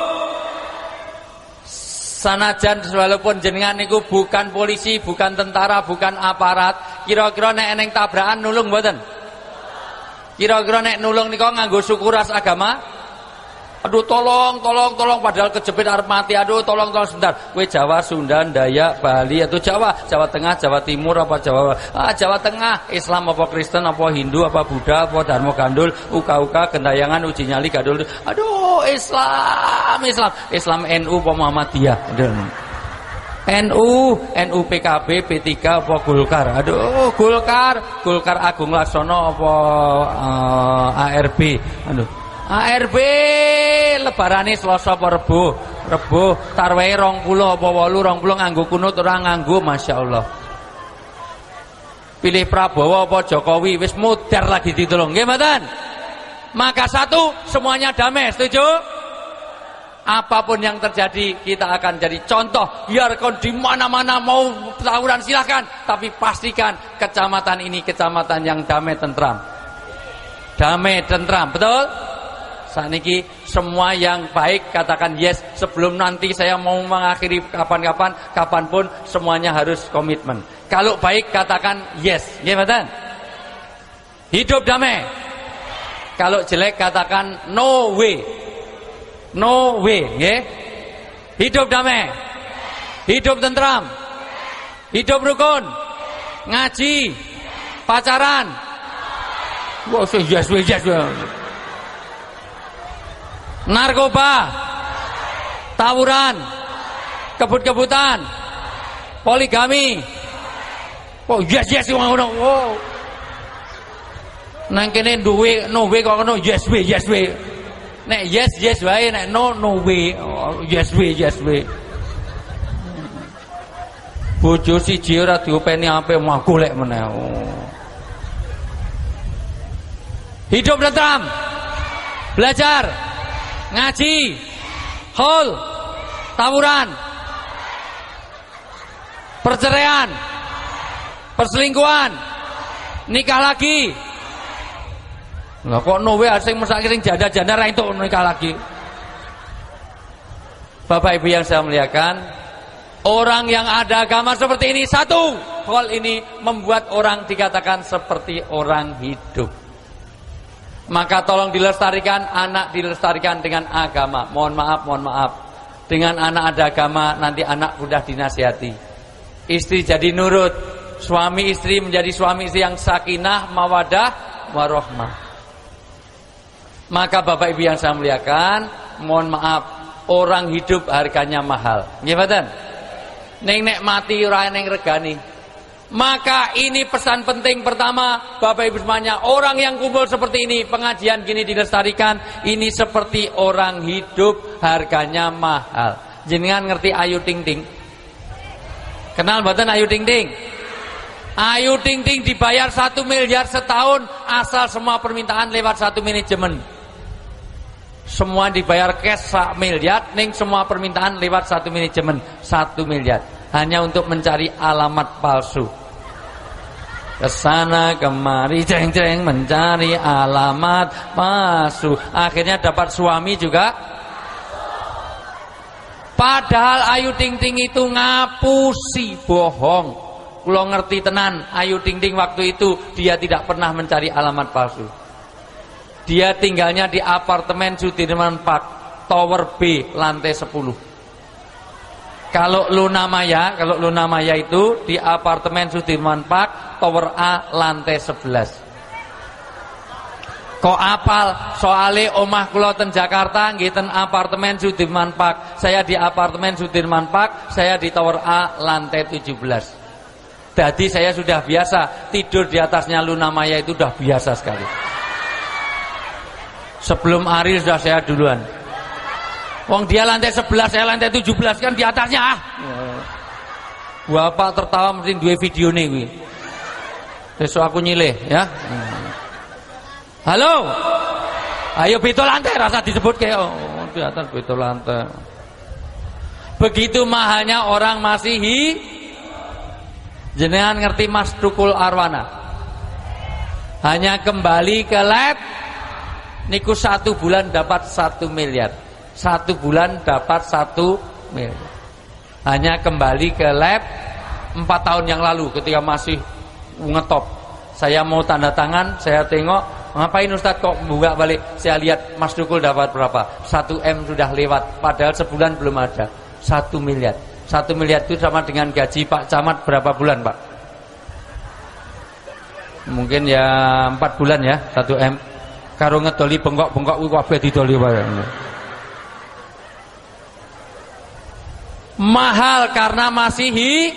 Sanajan walaupun jenengan niku bukan polisi, bukan tentara, bukan aparat, kira-kira nek eneng tabrakan nulung mboten? Kira-kira nek nulung nika nganggo suku, ras, agama? Aduh tolong padahal kejepit arep mati. Aduh tolong sebentar. Kowe Jawa, Sunda, Dayak, Bali atau Jawa Tengah, Jawa Timur apa Jawa Tengah, Islam apa Kristen apa Hindu apa Buddha apa Dharma Gandul, uka Gentayangan, uji nyali gadul. Aduh Islam NU apa Muhammadiyah. NU PKB P3 apa Golkar? Aduh, Golkar Agung Laksono apa ARB? Aduh, ARB lebarane Selasa apa Rebo? Rebo tarwehe 20 apa 8 20 nganggo kunut ora nganggo, masyaallah. Pilih Prabowo apa Jokowi, wis mudar lagi ditolong. Nggih mboten? Maka satu, semuanya damai, setuju? Apapun yang terjadi, kita akan jadi contoh. Biarkan di mana-mana mau tawuran silahkan, tapi pastikan kecamatan ini kecamatan yang damai tentram. Damai tentram, betul? Saat ini semua yang baik katakan yes. Sebelum nanti saya mau mengakhiri kapanpun semuanya harus komitmen. Kalau baik katakan yes, gimana? Hidup damai. Kalau jelek katakan no way. No way, nggih. Hidup damai. Hidup tentram. Hidup rukun. Ngaji. Pacaran. Wah, yes. Narkoba. Tawuran. Kebut-kebutan. Poligami. Oh, yes ngono. Oh. Nang kene duwe no way kok ngono yes way. Nek yes wae, nek no way. Oh, yes way. Bojo siji ora diopeni ape mah golek meneh. Oh. Hidup tentram. Belajar, ngaji, haul, tawuran, perceraian, perselingkuhan, nikah lagi. Lah kok no way asing mesake sing janda-janda ra entuk nikah lagi. Bapak Ibu yang saya muliakan, orang yang ada agama seperti ini, satu hal ini membuat orang dikatakan seperti orang hidup. Maka tolong dilestarikan, anak dilestarikan dengan agama. Mohon maaf. Dengan anak ada agama, nanti anak mudah dinasihati. Istri jadi nurut, suami istri menjadi suami istri yang sakinah, mawadah, warahmah. Maka Bapak Ibu yang saya muliakan, mohon maaf, orang hidup harganya mahal. Nggih mboten? Ning nek mati ora ning regani. Maka ini pesan penting pertama, Bapak Ibu semuanya, orang yang kumpul seperti ini, pengajian gini dilestarikan, ini seperti orang hidup, harganya mahal. Jenengan ngerti Ayu Ting Ting? Kenal mboten Ayu Ting Ting? Ayu Ting Ting dibayar 1 miliar setahun asal semua permintaan lewat 1 manajemen. Semua dibayar cash 1 miliar, ning semua permintaan lewat 1 manajemen 1 miliar. Hanya untuk mencari alamat palsu. Kesana kemari ceng-ceng mencari alamat palsu. Akhirnya dapat suami juga. Padahal Ayu Ting Ting itu ngapusi, bohong. Kulo ngerti tenan, Ayu Ting Ting waktu itu dia tidak pernah mencari alamat palsu. Dia tinggalnya di apartemen Sudirman Park, Tower B, lantai 10. Kalau Luna Maya itu di apartemen Sudirman Park, Tower A, lantai 11. Kok apal? Soale omah kula ten Jakarta nggih ten apartemen Sudirman Park. Saya di apartemen Sudirman Park, saya di Tower A, lantai 17. Jadi saya sudah biasa tidur di atasnya Luna Maya, itu sudah biasa sekali. Sebelum Ari sudah saya duluan. Wong dia lantai 11, saya lantai 17, kan di atasnya ah. Bapak tertawa mesti duwe video nih kuwi. Besok aku nyilih ya. Halo. Ayo beto lantai, rasa disebut kayak di atas beto lantai. Begitu mahalnya orang masih jenengan ngerti Mas Tukul Arwana? Hanya kembali ke lab niku 1 bulan dapat 1 miliar. 1 bulan dapat 1 miliar. Hanya kembali ke lab 4 tahun yang lalu ketika masih ngetop. Saya mau tanda tangan, saya tengok, ngapain Ustadz kok buka balik? Saya lihat Mas Dukul dapat berapa? 1 M sudah lewat, padahal sebulan belum ada. 1 miliar. 1 miliar itu sama dengan gaji Pak Camat berapa bulan, Pak? Mungkin ya 4 bulan ya, 1 M. Karo ngedoli bengkok-bengkok kuwi kabeh didoli wae. Mahal karena masih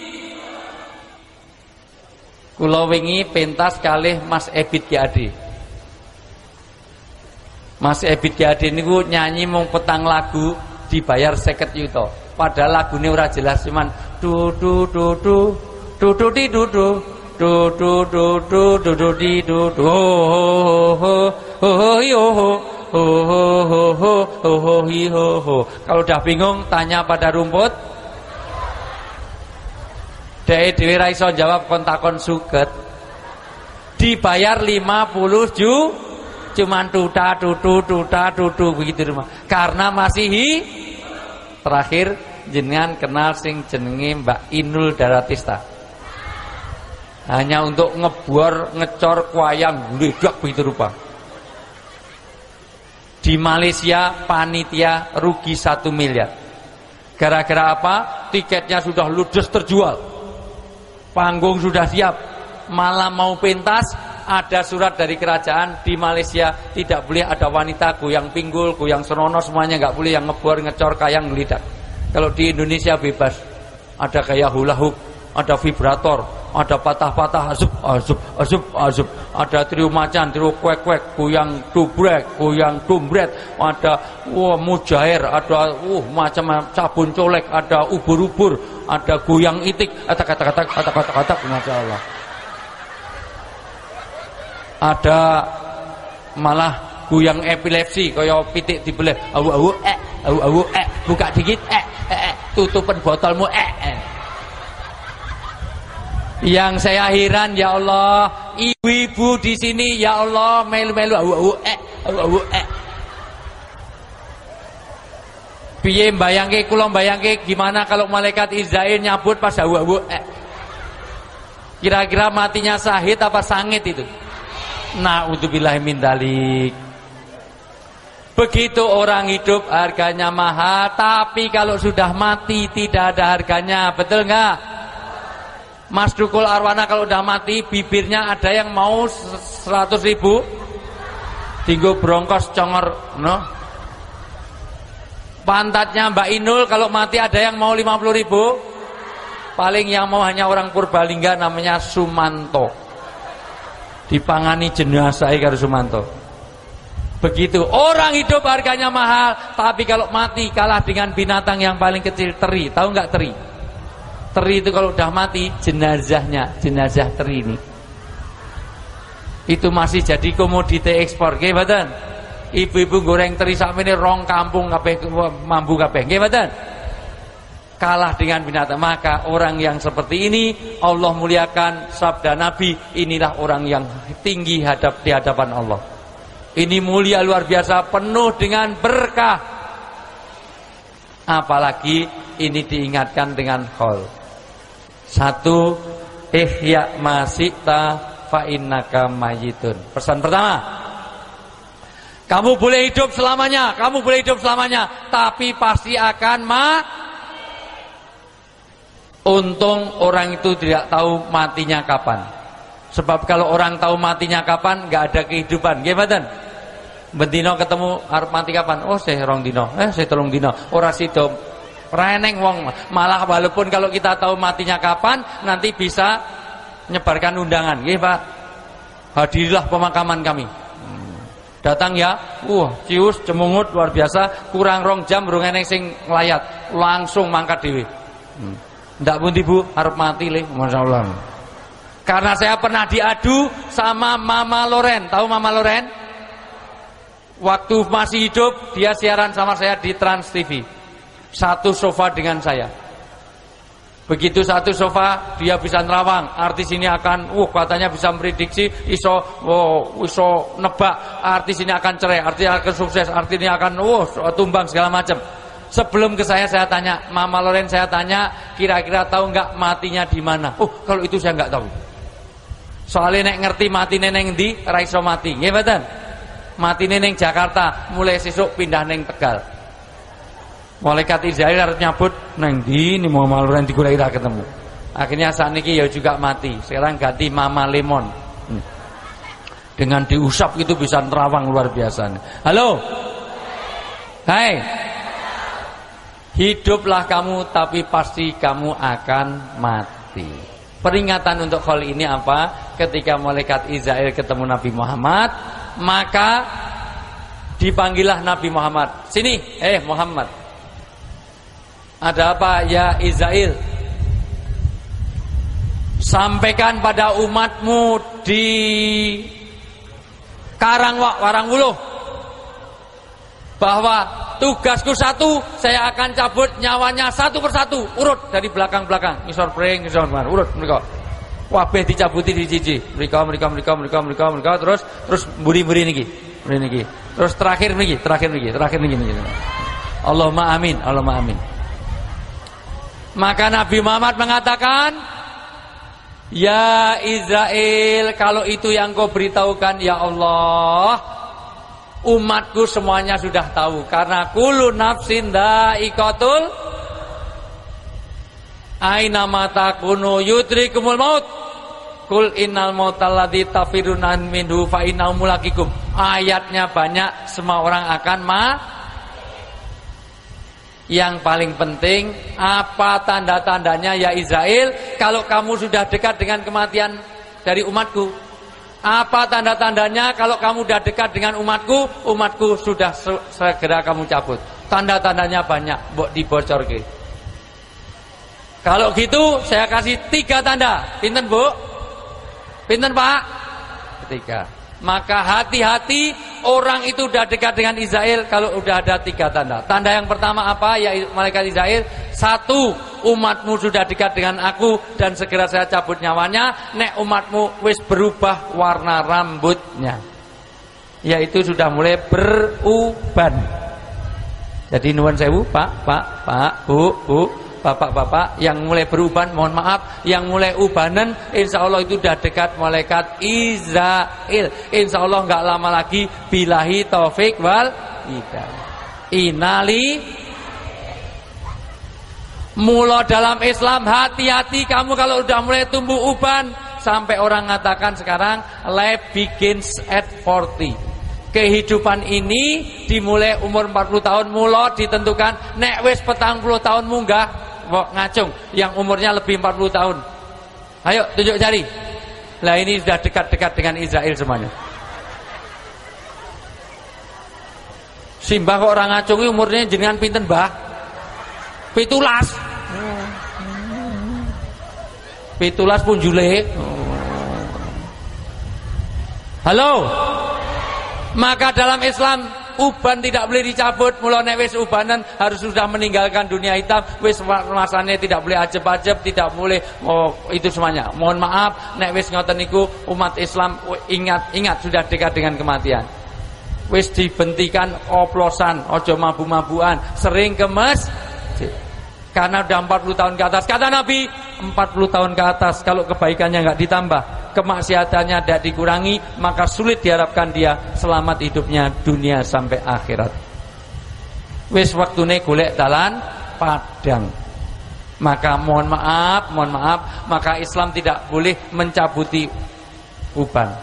kula wingi pentas kalih Mas Ebit GAD. Mas Ebit GAD niku nyanyi mung petang lagu dibayar 50 yuta. Padahal lagune ora jelas, cuman du du du du du du di du du du du du du du du di du du ho ho ho ho ho ho ho. Kalau udah bingung tanya pada rumput. Dhewe ra iso jawab kontakon suget. Dibayar 50 cuman tuta tutu begitu rumah. Karena masih terakhir jenengan kenal sing jenenge Mbak Inul Daratista. Hanya untuk ngebor ngecor kuayang gledak begitu rupa. Di Malaysia panitia rugi 1 miliar. Gara-gara apa? Tiketnya sudah ludes terjual. Panggung sudah siap, malam mau pentas, ada surat dari kerajaan di Malaysia tidak boleh ada wanita goyang pinggul, goyang senono, semuanya nggak boleh, yang ngebor, ngecor, kayang, ngelidak. Kalau di Indonesia bebas, ada kayak hula hoop, ada vibrator, ada patah-patah, azup, ada trio macan, trio kuek-kuek, goyang dubrek, goyang dumbret, ada mujair, ada macam sabun colek, ada ubur-ubur, ada goyang itik, kata-kata, masya Allah. Ada malah goyang epilepsi, kaya pitik dibelah, awu, buka dikit, tutupan botolmu, Yang saya heran, ya Allah, ibu-ibu di sini, ya Allah, melu-melu, awu. Piye mbayangke, kula mbayangke gimana kalau malaikat Israil nyabut pas awu. Kira-kira matinya sahid apa sangit itu? Na'udzubillahi min dzalik. Begitu orang hidup harganya mahal, tapi kalau sudah mati tidak ada harganya, betul enggak? Mas Dukul Arwana kalau udah mati, bibirnya ada yang mau 100.000, tinggal brongkos congor, no? Pantatnya Mbak Inul kalau mati ada yang mau 50.000, paling yang mau hanya orang Purbalingga namanya Sumanto, dipangani jenazah karo Sumanto. Begitu orang hidup harganya mahal, tapi kalau mati kalah dengan binatang yang paling kecil, teri. Tahu nggak teri? Teri itu kalau udah mati, jenazah teri ini itu masih jadi komoditi ekspor, nggih mboten? Ibu-ibu goreng teri sakmene rong kampung kabeh mambu kabeh, nggih mboten? Kalah dengan binatang. Maka orang yang seperti ini Allah muliakan, sabda Nabi, inilah orang yang tinggi di hadapan Allah. Ini mulia luar biasa, penuh dengan berkah. Apalagi ini diingatkan dengan khol. 1, ihya masita fa innaka mayyitun. Pesan pertama, kamu boleh hidup selamanya, tapi pasti akan Untung orang itu tidak tahu matinya kapan. Sebab kalau orang tahu matinya kapan, nggak ada kehidupan. Gimana? Bendino ketemu arep mati kapan? Oh, saya 2 dino. Saya 3 dino. Ora sida. Reneng wong, malah walaupun kalau kita tahu matinya kapan, nanti bisa nyebarkan undangan, nggih Pak. Hadirilah pemakaman kami. Datang ya, cius cemungut luar biasa, kurang 2 jam rong eneng sing nglayat, langsung mangkat dhewe. Ndak pundi Bu, arep mati le, masyaallah. Karena saya pernah diadu sama Mama Loren, tahu Mama Loren? Waktu masih hidup dia siaran sama saya di Trans TV. Satu sofa dengan saya. Begitu satu sofa dia bisa nerawang. Artis ini akan katanya bisa memprediksi, iso nebak artis ini akan cerai, artis ini akan sukses, artis ini akan tumbang segala macam. Sebelum ke saya tanya, Mama Loren saya tanya, kira-kira tahu nggak matinya di mana? Kalau itu saya nggak tahu. Soalnya nek ngerti mati neneng di ra iso mati. Nggih mboten? Mati neneng Jakarta, mulai sesuk pindah neng Tegal. Malaikat Israil harus nyabut neng di ini Mama Loren digoleki ra ketemu. Akhirnya saat ini ya juga mati. Sekarang ganti Mama Lemon. Dengan diusap itu bisa nerawang luar biasa. Halo. Hai. hiduplah kamu tapi pasti kamu akan mati. Peringatan untuk hal ini apa? Ketika malaikat Israil ketemu Nabi Muhammad, maka dipanggillah Nabi Muhammad. Sini, Muhammad. Ada apa ya Israil? Sampaikan pada umatmu di Warangbuluh bahwa tugasku satu, saya akan cabut nyawanya satu persatu, urut dari belakang-belakang, ngisor pring, ngisor mar, urut mereka. Wabeh dicabuti di cici. Mereka, terus mburi-mburi niki. Terus terakhir niki. Allahumma amin. Maka Nabi Muhammad mengatakan, ya Israel, kalau itu yang kau beritahukan ya Allah, umatku semuanya sudah tahu. Karena kullu nafsin dha'iqatul aina matakunu yudrikumul maut. Kul innal mautal ladzi tafiruna minhu fa innahu mulaqikum. Ayatnya banyak, semua orang akan Yang paling penting, apa tanda-tandanya ya Israel kalau kamu sudah dekat dengan kematian dari umatku? Apa tanda-tandanya kalau kamu sudah dekat dengan umatku sudah segera kamu cabut? Tanda-tandanya banyak, mbok dibocorke. Kalau gitu saya kasih 3 tanda. Pinten Bu? Pinten Pak? 3. Maka hati-hati orang itu sudah dekat dengan Israel kalau sudah ada 3 tanda. Tanda yang pertama apa? Ya malaikat Israel, 1, umatmu sudah dekat dengan aku dan segera saya cabut nyawanya. Nek umatmu wis berubah warna rambutnya, yaitu sudah mulai beruban. Jadi nuwun sewu Pak, Bu, Bapak-bapak yang mulai beruban, mohon maaf, yang mulai ubanan, insya Allah itu sudah dekat malaikat Israel. Insya Allah nggak lama lagi, billahi taufik wal hidayah. Inali mula dalam Islam, hati-hati kamu kalau udah mulai tumbuh uban. Sampai orang mengatakan sekarang life begins at 40. Kehidupan ini dimulai umur 40 tahun, mula ditentukan nek wis 40 tahun munggah ngacung yang umurnya lebih 40 tahun. Ayo tunjuk jari. Lah ini sudah dekat-dekat dengan Israel semuanya. Simbah kok orang ngacungi umurnya jenengan pinten, Mbah? 17 pun jule. Halo. Maka dalam Islam uban tidak boleh dicabut. Mula nek wis ubanan harus sudah meninggalkan dunia hitam. Wis masane tidak boleh ajeb-ajeb, tidak boleh itu semuanya. Mohon maaf nek wis ngoten niku umat Islam ingat sudah dekat dengan kematian. Wis dibentikan oplosan, ojo mabu-mabuan, sering ke masjid. Karena udah 40 tahun ke atas. Kata Nabi, 40 tahun ke atas kalau kebaikannya enggak ditambah, kemaksiatannya tidak dikurangi, maka sulit diharapkan dia selamat hidupnya dunia sampai akhirat. Wis waktune golek dalan padang. Maka mohon maaf, maka Islam tidak boleh mencabuti uban.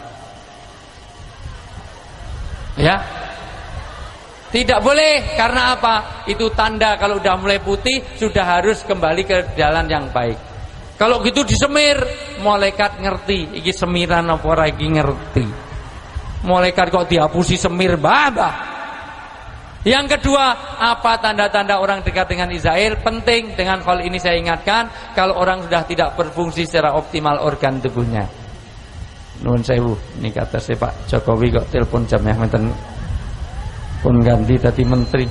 Ya. Tidak boleh, karena apa? Itu tanda kalau udah mulai putih sudah harus kembali ke jalan yang baik. Kalau gitu disemir, malaikat ngerti iki semiran apa ora iki ngerti. Malaikat kok dihapusi semir, Mbah. Yang kedua, apa tanda-tanda orang dekat dengan Israel? Penting, dengan hal ini saya ingatkan, kalau orang sudah tidak berfungsi secara optimal organ tubuhnya. Nuwun sewu, ini kata saya Pak Jokowi kok telepon jamnya menten pun ganti tadi menteri.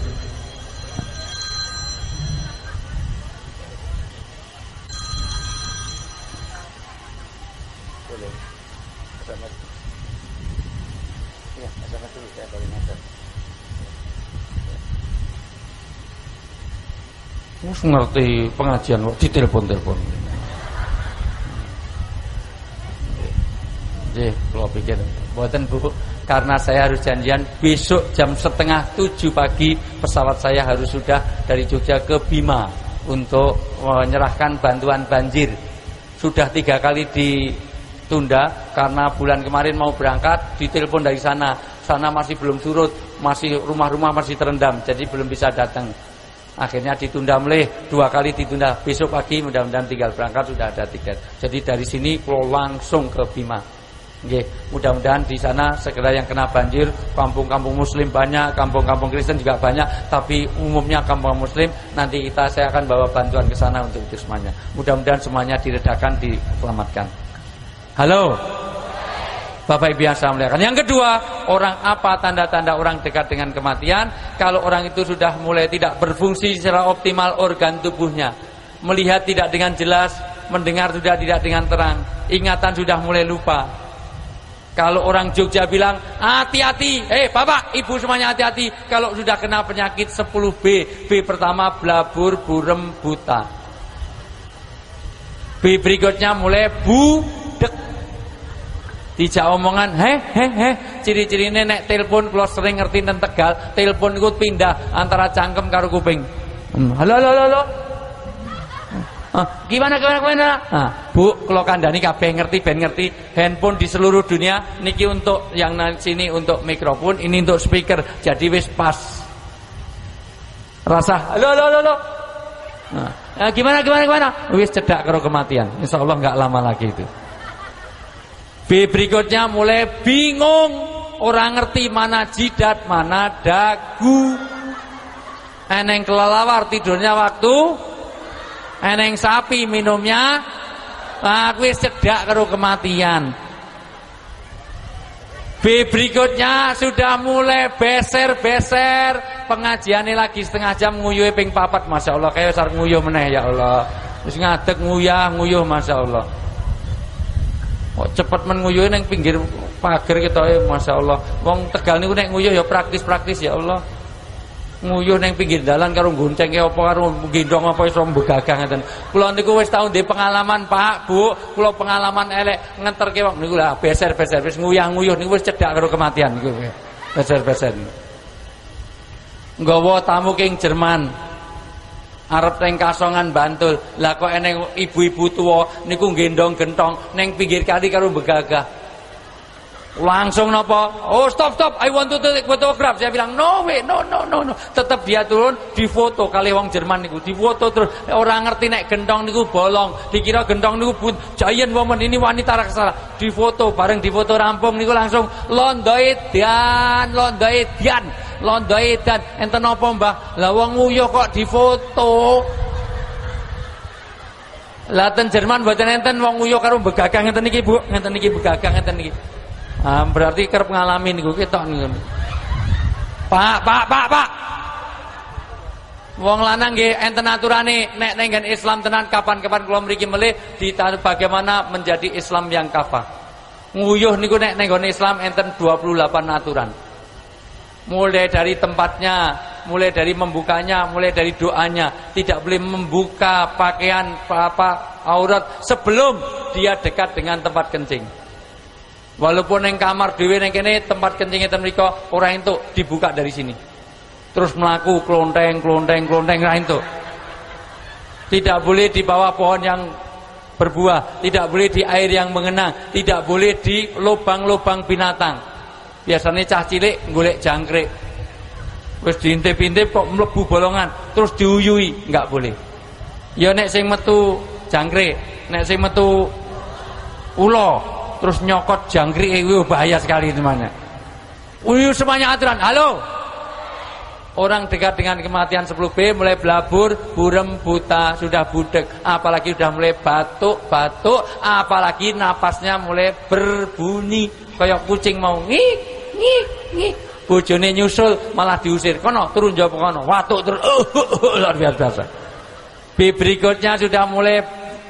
Wis ngerti pengajian kok ditelepon-telepon. Nggih, kula pikir mboten Bu, karena saya harus janjian besok jam 6:30 pagi pesawat saya harus sudah dari Jogja ke Bima untuk menyerahkan bantuan banjir. Sudah 3 kali ditunda karena bulan kemarin mau berangkat, ditelepon dari sana masih belum surut, masih rumah-rumah masih terendam, jadi belum bisa datang. Akhirnya ditunda meleh, 2 kali ditunda. Besok pagi mudah-mudahan tinggal berangkat sudah ada tiket. Jadi dari sini kalau langsung ke Bima. Nggih, mudah-mudahan di sana segera yang kena banjir, kampung-kampung muslim banyak, kampung-kampung Kristen juga banyak, tapi umumnya kampung muslim, nanti saya akan bawa bantuan ke sana untuk itu semuanya. Mudah-mudahan semuanya diredakan, diselamatkan. Halo. Bapak Ibu yang saya muliakan. Yang kedua, orang apa tanda-tanda orang dekat dengan kematian? Kalau orang itu sudah mulai tidak berfungsi secara optimal organ tubuhnya, melihat tidak dengan jelas, mendengar sudah tidak dengan terang, ingatan sudah mulai lupa. Kalau orang Jogja bilang, hati-hati, bapak, ibu semuanya hati-hati. Kalau sudah kena penyakit 10B, B pertama blabur, burem, buta. B berikutnya mulai budek. Dijak omongan, ciri-cirine nek telepon kalau sering ngerti dan Tegal, telepon ikut pindah antara cangkem karo kuping. Halo. Gimana? Bu, kalau kandani kabeh ngerti, ben ngerti. Handphone di seluruh dunia niki untuk yang sini untuk mikrofon, ini untuk speaker. Jadi wis pas. Rasa halo. Gimana? Wis cedak karo kematian. Insyaallah enggak lama lagi itu. B berikutnya mulai bingung, orang ngerti mana jidat, mana dagu. Eneng kelelawar tidurnya waktu, eneng sapi minumnya, wis cedak karo kematian. B berikutnya sudah mulai beser, pengajiannya lagi setengah jam nguyuhe ping 4, Masya Allah, kayak sar nguyuh meneh ya Allah. Terus ngadeg nguyuh Masya Allah. Cepet men nguyuh nang pinggir pager ketoke Masya Allah. Wong Tegal niku nek nguyuh ya praktis ya Allah. Nguyuh nang pinggir dalan karo goncengke apa karo gendong apa iso mbegagang ngeten. Kula niku wis tau ndek pengalaman Pak, Bu. Kula pengalaman elek ngenterke wong niku lah beser wis nguyuh niku wis cedak karo kematian niku. Beser. Nggawa tamu king Jerman. Arep teng Kasongan Bantul. Lah kok eneng ibu-ibu tua niku gendong gentong neng pinggir kali karo begagah. Langsung napa? Oh, stop. I want to take photograph. Saya bilang, no way, no. Tetap dia turun, difoto kali wong Jerman niku, difoto terus. Orang ngerti nek gentong niku bolong, dikira gentong niku giant woman, ini wanita raksasa. Difoto, bareng difoto rampung niku langsung londo edan. Enten apa, Mbah? Lah wong nguyuh kok difoto. Lah ten Jerman mboten enten wong nguyuh karo begagang ngenten niki, Bu. Ngenten niki begagang ngenten niki. Berarti kerep ngalami niku ketok niku. Pak. Wong lanang nggih enten aturane nek nenggen Islam tenan kapan-kapan kula mriki melih bagaimana menjadi Islam yang kafah. Nguyuh niku nek nenggon Islam enten 28 aturan. Mulai dari tempatnya, mulai dari membukanya, mulai dari doanya. Tidak boleh membuka pakaian aurat sebelum dia dekat dengan tempat kencing. Walaupun yang kamar dhewe ning kene tempat kencing ten mriko ora entuk dibuka dari sini. Terus melaku klonteng ra entuk. Tidak boleh di bawah pohon yang berbuah, tidak boleh di air yang mengenang, tidak boleh di lubang-lubang binatang. Biasanya cah cilik golek jangkrik. Wis diintip-intip kok mlebu bolongan, terus diuyui, enggak boleh. Ya nek sing metu jangkrik, nek sing metu ula, terus nyokot jangkrik itu bahaya sekali temannya. Semuanya aturan. Halo. Orang dekat dengan kematian 10B mulai blabur, burem, buta, sudah budek, apalagi sudah mulai batuk, apalagi napasnya mulai berbunyi kayak kucing mau ngik. Bojone nyusul malah diusir. Kono turun jawab kono, watuk terus luar biasa. B berikutnya sudah mulai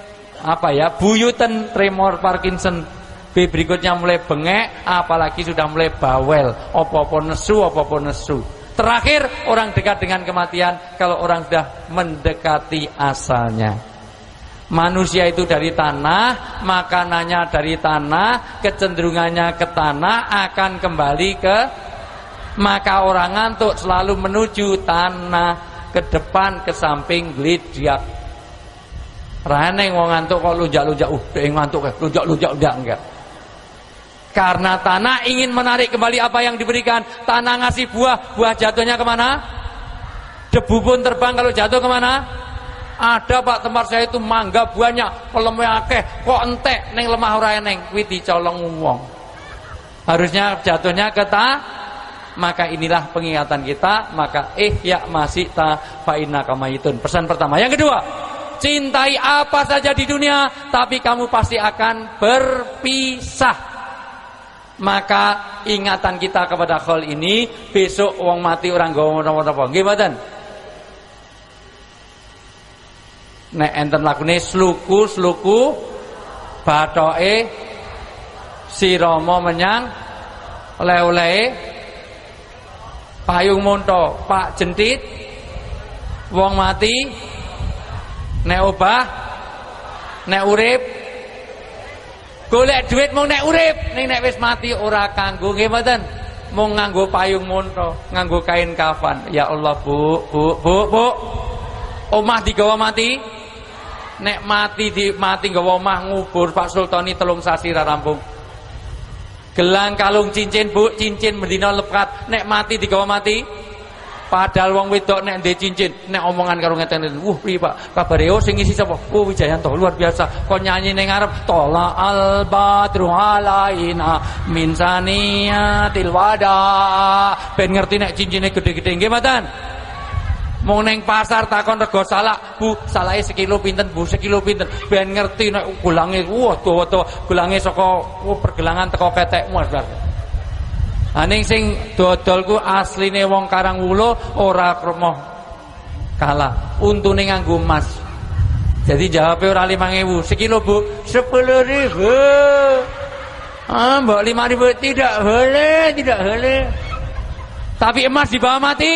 buyutan, tremor, Parkinson. B berikutnya mulai bengek, apalagi sudah mulai bawel, apa-apa nesu. Terakhir, orang dekat dengan kematian kalau orang sudah mendekati asalnya. Manusia itu dari tanah, makanannya dari tanah, kecenderungannya ke tanah, akan kembali ke. Maka orang ngantuk selalu menuju tanah, ke depan, ke samping, glidiak. Raneng wong ngantuk kok lunjak-lunjak, ngantuk lunjak-lunjak enggak. Karena tanah ingin menarik kembali apa yang diberikan. Tanah ngasih buah jatuhnya kemana? Debu pun terbang kalau jatuh kemana? Ada Pak tempat saya itu mangga banyak, peleme akeh, kok entek ning lemah ora eneng, kuwi dicolong wong. Harusnya jatuhnya ke maka inilah pengingatan kita, maka ihya masita fa innaka mayitun. Pesan pertama. Yang kedua, cintai apa saja di dunia, tapi kamu pasti akan berpisah. Maka ingatan kita kepada hal ini, besok wong mati orang nggawa napa-napa. Nggih mboten? Nek enten lakune sluku bathoke si Rama menyang oleh-olehe payung monto Pak Jentit wong mati nek obah nek urip golek duit mung nek urip ning nek wis mati ora kanggo nggih mboten mung nganggo payung monto nganggo kain kafan. Ya Allah Bu omah digawa mati nek mati nggawa omah ngubur Pak Sultani 3 sasi ra rampung. Gelang kalung cincin Bu, cincin mendina lepat nek mati digawa mati. Padahal wong wedok nek ndek cincin, nek omongan karo ngeten, piye Pak? Kabare sing ngisi sapa? Wijayanto, luar biasa. Kon nyanyi ning ngarep tola al badru alaina min saniyatil wada. Ben ngerti nek cincine gede-gede nggih mboten? Mau neng pasar takon rego salak, Bu, salake sekilo pinten, Bu, sekilo pinten. Ben ngerti nek gulange dawa-dawa, gulange saka pergelangan teko ketekmu, Mas. Ning sing dodol ku asline wong Karangwulo ora kremo kalah. Untune nganggo emas. Jadi jawabe ora 5.000, sekilo, Bu, 10.000. Mbok 5.000 tidak boleh. Tapi emas dibawa mati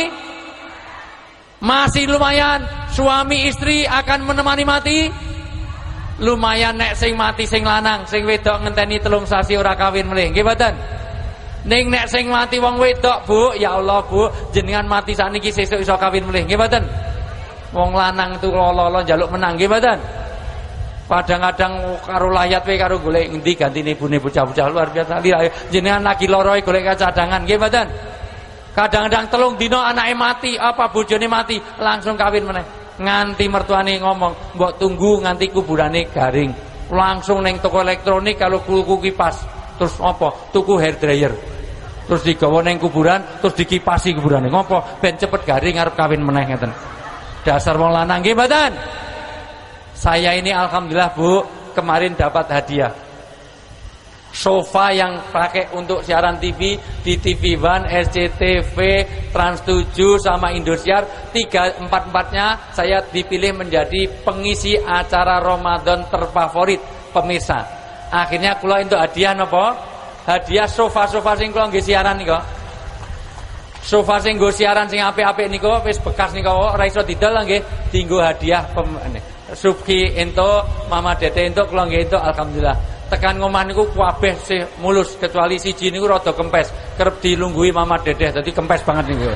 masih lumayan. Suami istri akan menemani mati lumayan. Nek sing mati sing lanang, sing wedok ngenteni 3 sasi ora kawin melih nggih mboten. Ning nek sing mati wong wedok Bu, ya Allah Bu, jenengan mati sakniki sesuk iso kawin melih nggih mboten. Wong lanang itu lolo njaluk menang nggih mboten. Kadang-kadang karo layat wae karo golek ngendi gantine ibune bocah-bocah luar biasa. Jenengan lagi loro golek cadangan nggih mboten. Kadang-kadang 3 dina anake mati, apa bojone mati, langsung kawin meneh. Nganti mertuane ngomong, "Mbok tunggu nganti kuburane garing." Langsung ning toko elektronik kalau kuku kipas, terus apa? Tuku hair dryer. Terus digawa ning kuburan, terus dikipasi kuburane. Ngopo? Ben cepet garing arep kawin meneh ngeten. Dasar wong lanang nggih mboten? Saya ini alhamdulillah Bu, kemarin dapat hadiah. Sofa yang pakai untuk siaran TV di TV One, SCTV, Trans 7 sama Indosiar, 3-4-4-nya saya dipilih menjadi pengisi acara Ramadan terfavorit pemirsa. Akhirnya kula entuk hadiah napa? Hadiah sofa-sofa sing kula nggih siaran nika. Sofa sing nggo siaran sing apik-apik niku wis bekas niku ora iso didol nggih, dienggo hadiah Subki entuk, Mama Dede entuk, kula nggih entuk alhamdulillah. Tekan ngomah niku kabeh sih mulus kecuali siji niku rada kempes, kerep dilungguhi Mama Dedeh dadi kempes banget niku.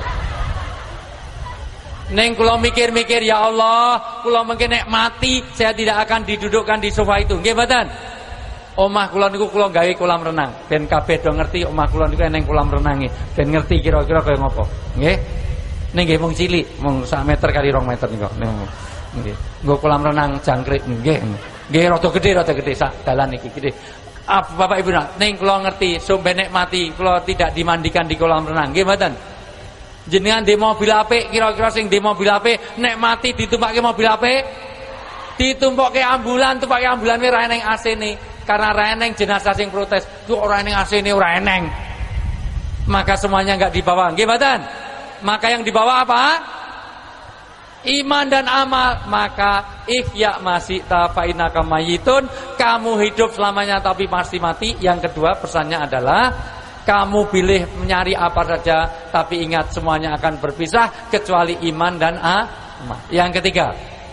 Neng kula mikir-mikir, ya Allah, kula mungkin nek mati saya tidak akan didudukkan di sofa itu. Nggih mboten? Omah kula niku kula gawe kolam renang. Ben kabeh do ngerti omah kula niku eneng kolam renange. Ben ngerti kira-kira kaya ngopo. Nggih. Ning nggih mung cilik, mung 1 meter kali 2 meter niku. Nggih. Nggo kolam renang jangkrik nggih. Nggih rada gedhe sak dalan iki gede. Bapak Ibu ning kula ngerti sampe nek mati kula tidak dimandikan di kolam renang. Nggih mboten? Jenengan di mobil apik kira-kira sing di mobil apik nek mati ditumpakke mobil apik ditumpukke ambulan, tumpake ambulan ora eneng AC-ne. Karena ora eneng jenazah sing protes, tuh ora eneng AC-ne ora eneng. Maka semuanya enggak dibawa. Nggih mboten? Maka yang dibawa apa? Iman dan amal. Maka ihya masita fa innaka mayitun, kamu hidup selamanya tapi pasti mati. Yang kedua pesannya adalah kamu pilih mencari apa saja tapi ingat semuanya akan berpisah kecuali iman dan amal. Yang ketiga,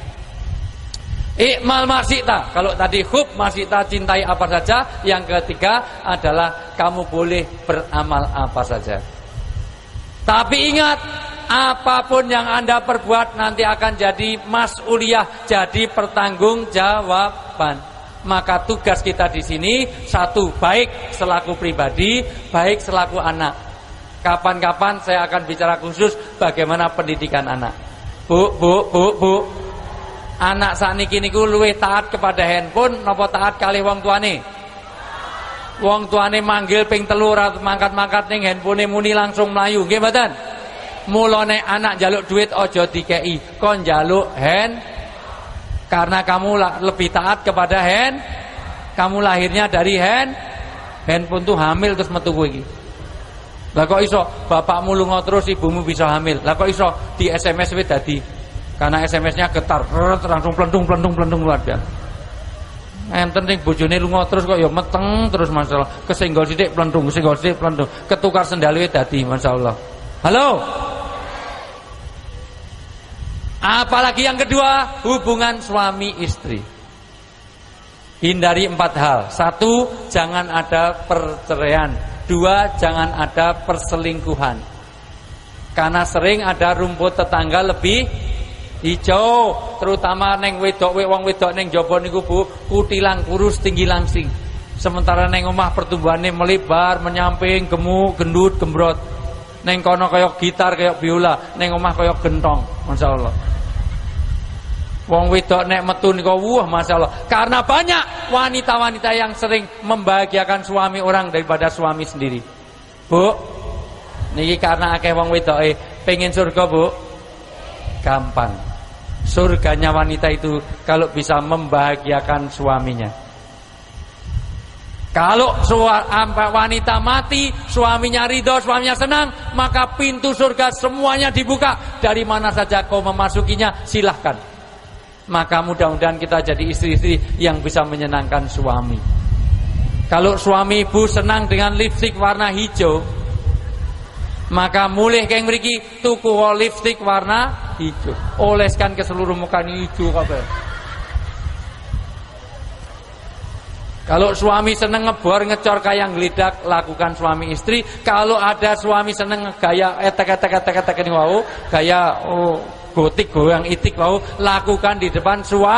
ikmal masita. Kalau tadi hub masita, cintai apa saja. Yang ketiga adalah kamu boleh beramal apa saja. Tapi ingat, apapun yang Anda perbuat nanti akan jadi mas'uliyah, jadi pertanggungjawaban. Maka tugas kita di sini satu, baik selaku pribadi, baik selaku anak. Kapan-kapan saya akan bicara khusus bagaimana pendidikan anak. Bu. Anak sakniki niku luwih taat kepada handphone napa taat kalih wong tuane? Wong tuane manggil ping 3 ora mangkat-mangkat ning handphone muni langsung mlayu, nggih mboten? Mulane anak njaluk duit aja dikei, kon njaluk hand karena kamu lebih taat kepada hand. Kamu lahirnya dari handphone tuh hamil terus metu kowe iki. Lah kok iso bapakmu lunga terus ibumu bisa hamil? Lah kok iso di SMS wis dadi? Karena SMS-nya getar, langsung plentung luar biasa. Enten sing bojone lunga terus kok ya meteng terus masalah. Kesenggol sithik plentung, ketukar sendale dadi masyaallah. Halo. Apalagi yang kedua, hubungan suami istri. Hindari 4 hal. 1, jangan ada perceraian. 2, jangan ada perselingkuhan. Karena sering ada rumput tetangga lebih hijau, terutama neng wong wedok neng jaba niku Bu, kutilang kurus tinggi langsing. Sementara neng omah pertumbuhannya melebar, menyamping, gemuk, gendut, gembrot. Neng kono kaya gitar, kaya biola, neng omah kaya gentong. Masyaallah. Wong wedok nek metu niku masyaallah. Karena banyak wanita-wanita yang sering membahagiakan suami orang daripada suami sendiri. Bu, niki karena akeh wong wedoke pengen surga, Bu. Gampang. Surganya wanita itu kalau bisa membahagiakan suaminya. Kalau wanita mati, suaminya ridho, suaminya senang, maka pintu surga semuanya dibuka. Dari mana saja kau memasukinya, silahkan. Maka mudah-mudahan kita jadi istri-istri yang bisa menyenangkan suami. Kalau suami ibu senang dengan lipstik warna hijau, maka mulih keng mriki tuku lipstik warna hijau, oleskan ke seluruh muka hijau kabeh. Kalau suami seneng ngebor ngecor kayak ngelidak, lakukan suami istri. Kalau ada suami seneng gaya etek ini wau, gaya gotik goyang itik wau, lakukan di depan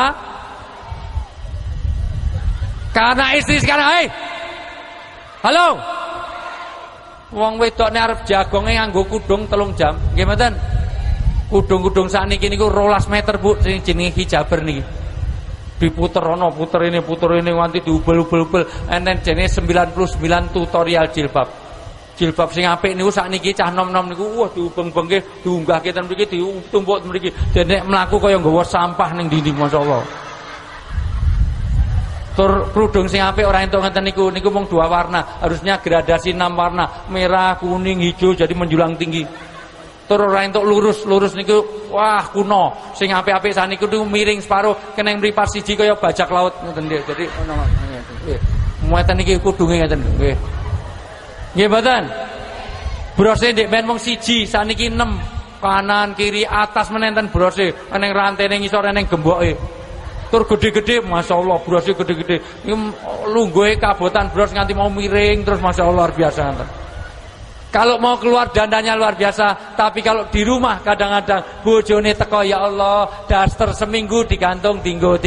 karena istri sekarang, halo, wong wedok nek arep jagonge nganggo kudung 3 jam, nggih mboten? Kudung-kudung sakniki niku 12 meter Bu, sing jenenge hijaber niki. Diputer ono, puter ini nganti diubel-ubel. Enten jenenge 99 tutorial jilbab. Jilbab sing apik niku sakniki cah nom-nom niku diubeng-bengke, diunggahke ten mriki, ditumpuk ten mriki. Dene mlaku kaya nggawa sampah ning dinding masyaallah. Tur kerudung sing apik ora entuk ngeten niku mung 2 warna, harusnya gradasi 6 warna, merah, kuning, hijau jadi menjulang tinggi. Tur ora entuk lurus niku kuno. Sing apik-apik saniku niku miring separo, kena mripat siji kaya bajak laut ngoten nggih. Jadi ngono nggih. Muatan niki kudunge ngeten nggih. Nggih mboten? Brose ndek ben mung siji, saniki 6. Kanan, kiri, atas menenten brose, eneng rantene ngisor eneng gemboke. Tur gede-gede, masyaallah brose gede-gede. Iki lungguhe kabotan bros nganti mau miring terus masyaallah luar biasa ngeten. Kalau mau keluar dandanya luar biasa, tapi kalau di rumah kadang-kadang bojone teko ya Allah, daster seminggu digantung tinggo.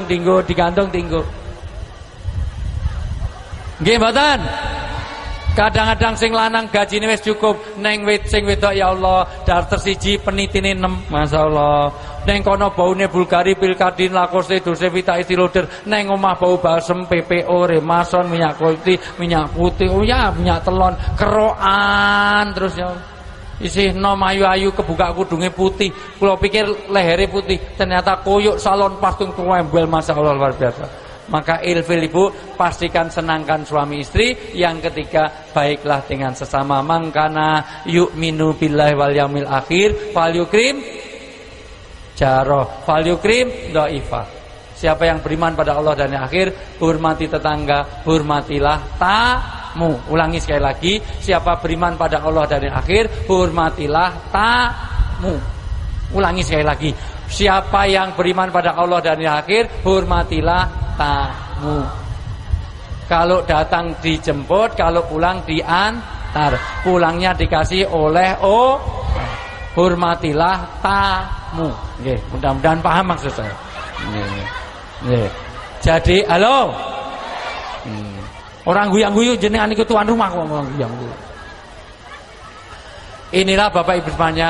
Nggih mboten? Kadang-kadang sing lanang gajine wis cukup, neng sing wedok ya Allah, daster siji penitine 6, masyaallah. Neng kono baune Bulgari, Pilkadin, Lacoste, Dolce Vita, Estee Lauder, neng omah bau balsem, PPO, Remason, minyak minyak putih, minyak telon, kerokan terus ya. Isih nom ayu-ayu kebuka kudunge putih. Kula pikir lehere putih, ternyata koyok salon pastung tuwembel, masyaallah luar biasa. Maka ilfil ibu, pastikan senangkan suami istri. Yang ketiga, baiklah dengan sesama. Mangkana yu'minu billahi wal yaumil akhir falyukrim jaroh, falyukrim dhaifah. Siapa yang beriman pada Allah dan yang akhir, hormati tetangga, hormatilah tamu. Ulangi sekali lagi, siapa beriman pada Allah dan yang akhir, hormatilah tamu. Ulangi sekali lagi, siapa yang beriman pada Allah dan yang akhir, hormatilah tamu. Kalau datang dijemput, kalau pulang diantar. Pulangnya dikasih oleh hormatilah tamu. Nggih, mudah-mudahan paham maksud saya. Nggih. Jadi, halo. Orang guyang-guyu jenengan iku tuan rumah kok orang guyang-guyu. Inilah Bapak Ibu semuanya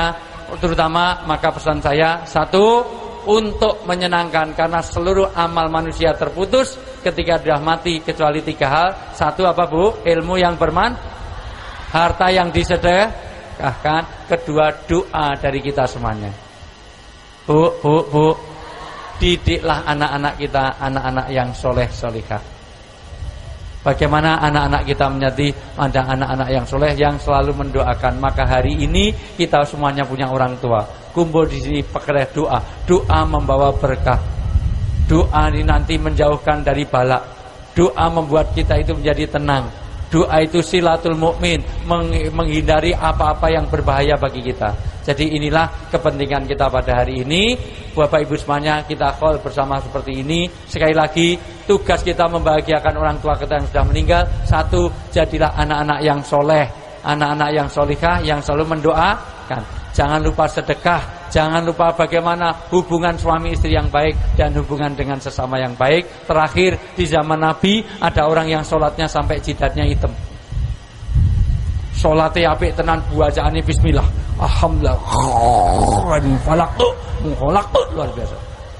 terutama maka pesan saya, satu, untuk menyenangkan, karena seluruh amal manusia terputus ketika sudah mati kecuali 3 hal. Satu apa Bu? Ilmu yang harta yang disedekahkan. Kedua, doa dari kita semuanya. Bu, didiklah anak-anak kita, anak-anak yang soleh solihah. Bagaimana anak-anak kita menjadi anak-anak yang soleh yang selalu mendoakan. Maka hari ini kita semuanya punya orang tua. Kumpul di sini pakai doa. Doa membawa berkah. Doa ini nanti menjauhkan dari bala. Doa membuat kita itu menjadi tenang. Doa itu silatul mukmin, menghindari apa-apa yang berbahaya bagi kita. Jadi inilah kepentingan kita pada hari ini. Bapak Ibu semuanya, kita call bersama seperti ini. Sekali lagi, tugas kita membahagiakan orang tua kita yang sudah meninggal. Satu, jadilah anak-anak yang soleh, anak-anak yang solihah, yang selalu mendoakan. Jangan lupa sedekah, jangan lupa bagaimana hubungan suami istri yang baik dan hubungan dengan sesama yang baik. Terakhir, di zaman Nabi ada orang yang sholatnya sampai jidatnya hitam. Sholatnya apik tenan, bacaane bismillah, alhamdulillah, falak tuh luar biasa.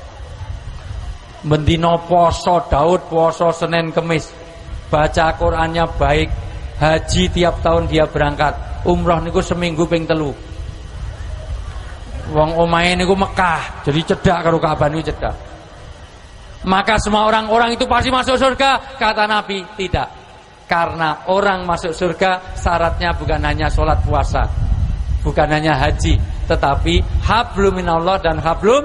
Bendino poso Daud, poso Senin Kemis, baca Qurannya baik, haji tiap tahun dia berangkat, umroh niku seminggu ping 3. Wong omahe niku Mekah, jadi cedak karo Ka'bah niku cedak. Maka semua orang-orang itu pasti masuk surga, kata Nabi. Tidak. Karena orang masuk surga syaratnya bukan hanya sholat puasa, bukan hanya haji, tetapi hablum minallah dan hablum.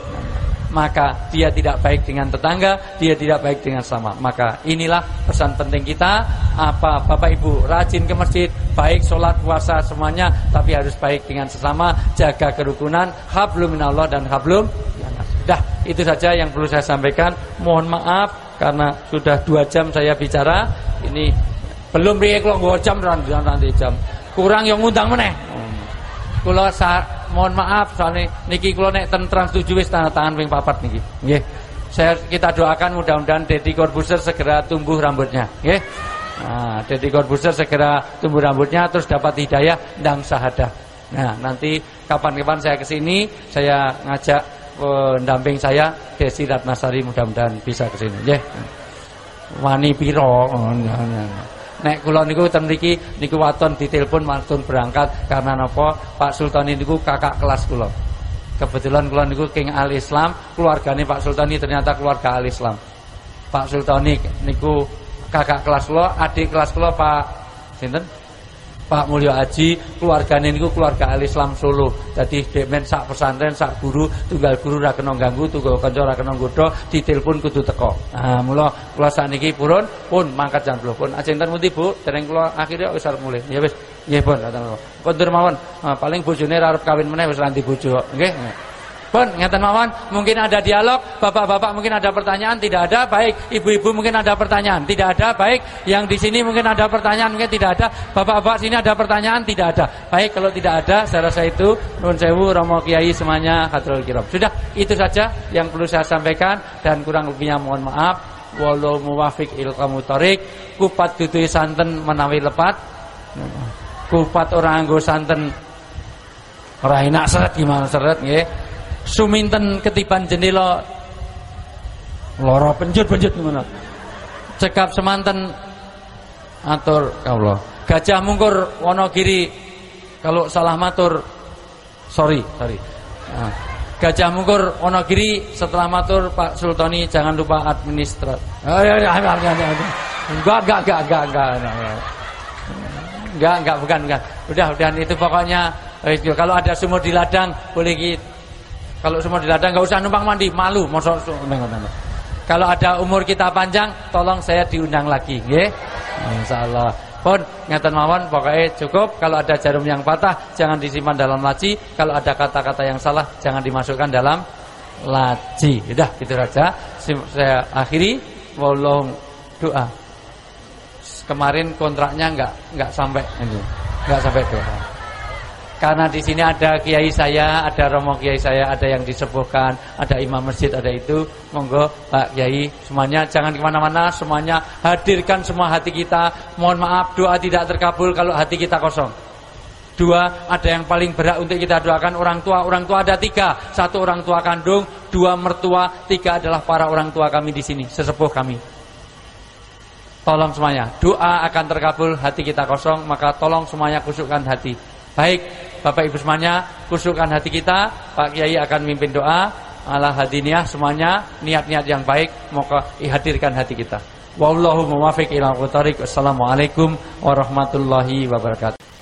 Maka dia tidak baik dengan tetangga, dia tidak baik dengan sama. Maka inilah pesan penting kita. Apa Bapak Ibu rajin ke masjid, baik sholat puasa semuanya, tapi harus baik dengan sesama, jaga kerukunan, hablum minallah dan hablum. Dah, itu saja yang perlu saya sampaikan. Mohon maaf karena sudah 2 jam saya bicara. Ini belum riye kula nggo jam nanti jam. Kurang yang ngundang meneh. Kula mohon maaf soalnya niki kula nek ten Trans 7 wis tanda tangan ping 4 niki. Nggih. Kita doakan mudah-mudahan Deddy Corbuzier segera tumbuh rambutnya, nggih. Nah, Deddy Corbuzier segera tumbuh rambutnya terus dapat hidayah dan syahadah. Nah, nanti kapan-kapan saya kesini, saya ngajak pendamping saya Desi Ratnasari, mudah-mudahan bisa kesini, nggih. Wani piro? Nek kula niku ten mriki niku waton ditelepon langsung berangkat karena napa? Pak Sultani niku kakak kelas kula. Kebetulan kula niku king al-Islam, keluargane Pak Sultani ternyata keluarga al-Islam. Pak Sultani niku kakak kelas kula, adik kelas kula Pak sinten? Pak Mulyo Haji, keluargane niku keluarga al-Islam Solo. Dadi dekmen sak pesantren, sak guru, tunggal guru ra kena ganggu, tunggal kanca ra kena nggodha, ditelepon kudu teko. Nah, mula kula sakniki pun mangkat jam 10 pun. Ajeng ten pundi Bu? Dereng kula akhire wis arep mulih. Ya wis, nggih pun ngoten. Kondur mawon. Paling bojone ra arep kawin meneh wis ranti bojo. Nggih. Pun ngeten mawon, mungkin ada dialog, bapak-bapak mungkin ada pertanyaan, tidak ada, baik. Ibu-ibu mungkin ada pertanyaan, tidak ada, baik. Yang di sini mungkin ada pertanyaan, mungkin tidak ada. Bapak-bapak sini ada pertanyaan, tidak ada. Baik, kalau tidak ada, saya rasa itu nuwun sewu Romo Kiai semuanya hatrul kiram. Sudah, itu saja yang perlu saya sampaikan dan kurang lebihnya mohon maaf. Wallahu muwaffiq ilqamu thoriq. Kupat duduhe santen menawi lepat. Kupat orang nggo santen ora enak seret gimana seret nggih. Suminten ketiban jendela lara penjut-penjut gimana. Cekap semanten atur kawula. Gajah Mungkur Wonogiri kalau salah matur sorry. Nah, Gajah Mungkur Wonogiri setelah matur Pak Sultani jangan lupa administrat. Enggak bukan. Udah itu pokoknya kalau ada sumur di ladang boleh gitu. Kalau semua di ladang nggak usah numpang mandi, malu. Kalau ada umur kita panjang, tolong saya diundang lagi, nggih. Insyaallah. Pun ngeten mawon, pokoknya cukup. Kalau ada jarum yang patah, jangan disimpan dalam laci. Kalau ada kata-kata yang salah, jangan dimasukkan dalam laci. Udah, gitu saja. Saya akhiri. Wallahu doa. Kemarin kontraknya nggak sampai, nggak sampai doa. Karena di sini ada kiai saya, ada romo kiai saya, ada yang disepuhkan, ada imam masjid, ada itu. Monggo Pak Kiai semuanya jangan kemana-mana, semuanya hadirkan semua hati kita. Mohon maaf doa tidak terkabul kalau hati kita kosong. Dua, ada yang paling berat untuk kita doakan orang tua. Orang tua ada 3. 1 orang tua kandung, 2 mertua, 3 adalah para orang tua kami di sini, sesepuh kami. Tolong semuanya, doa akan terkabul, hati kita kosong, maka tolong semuanya kusukkan hati. Baik, Bapak Ibu semuanya, kusukkan hati kita. Pak Kiai akan mimpin doa ala hadiniyah, semuanya niat-niat yang baik, moga hadirkan hati kita. Wallahu muwaffiq ila aqwamit thoriq. Wassalamualaikum warahmatullahi wabarakatuh.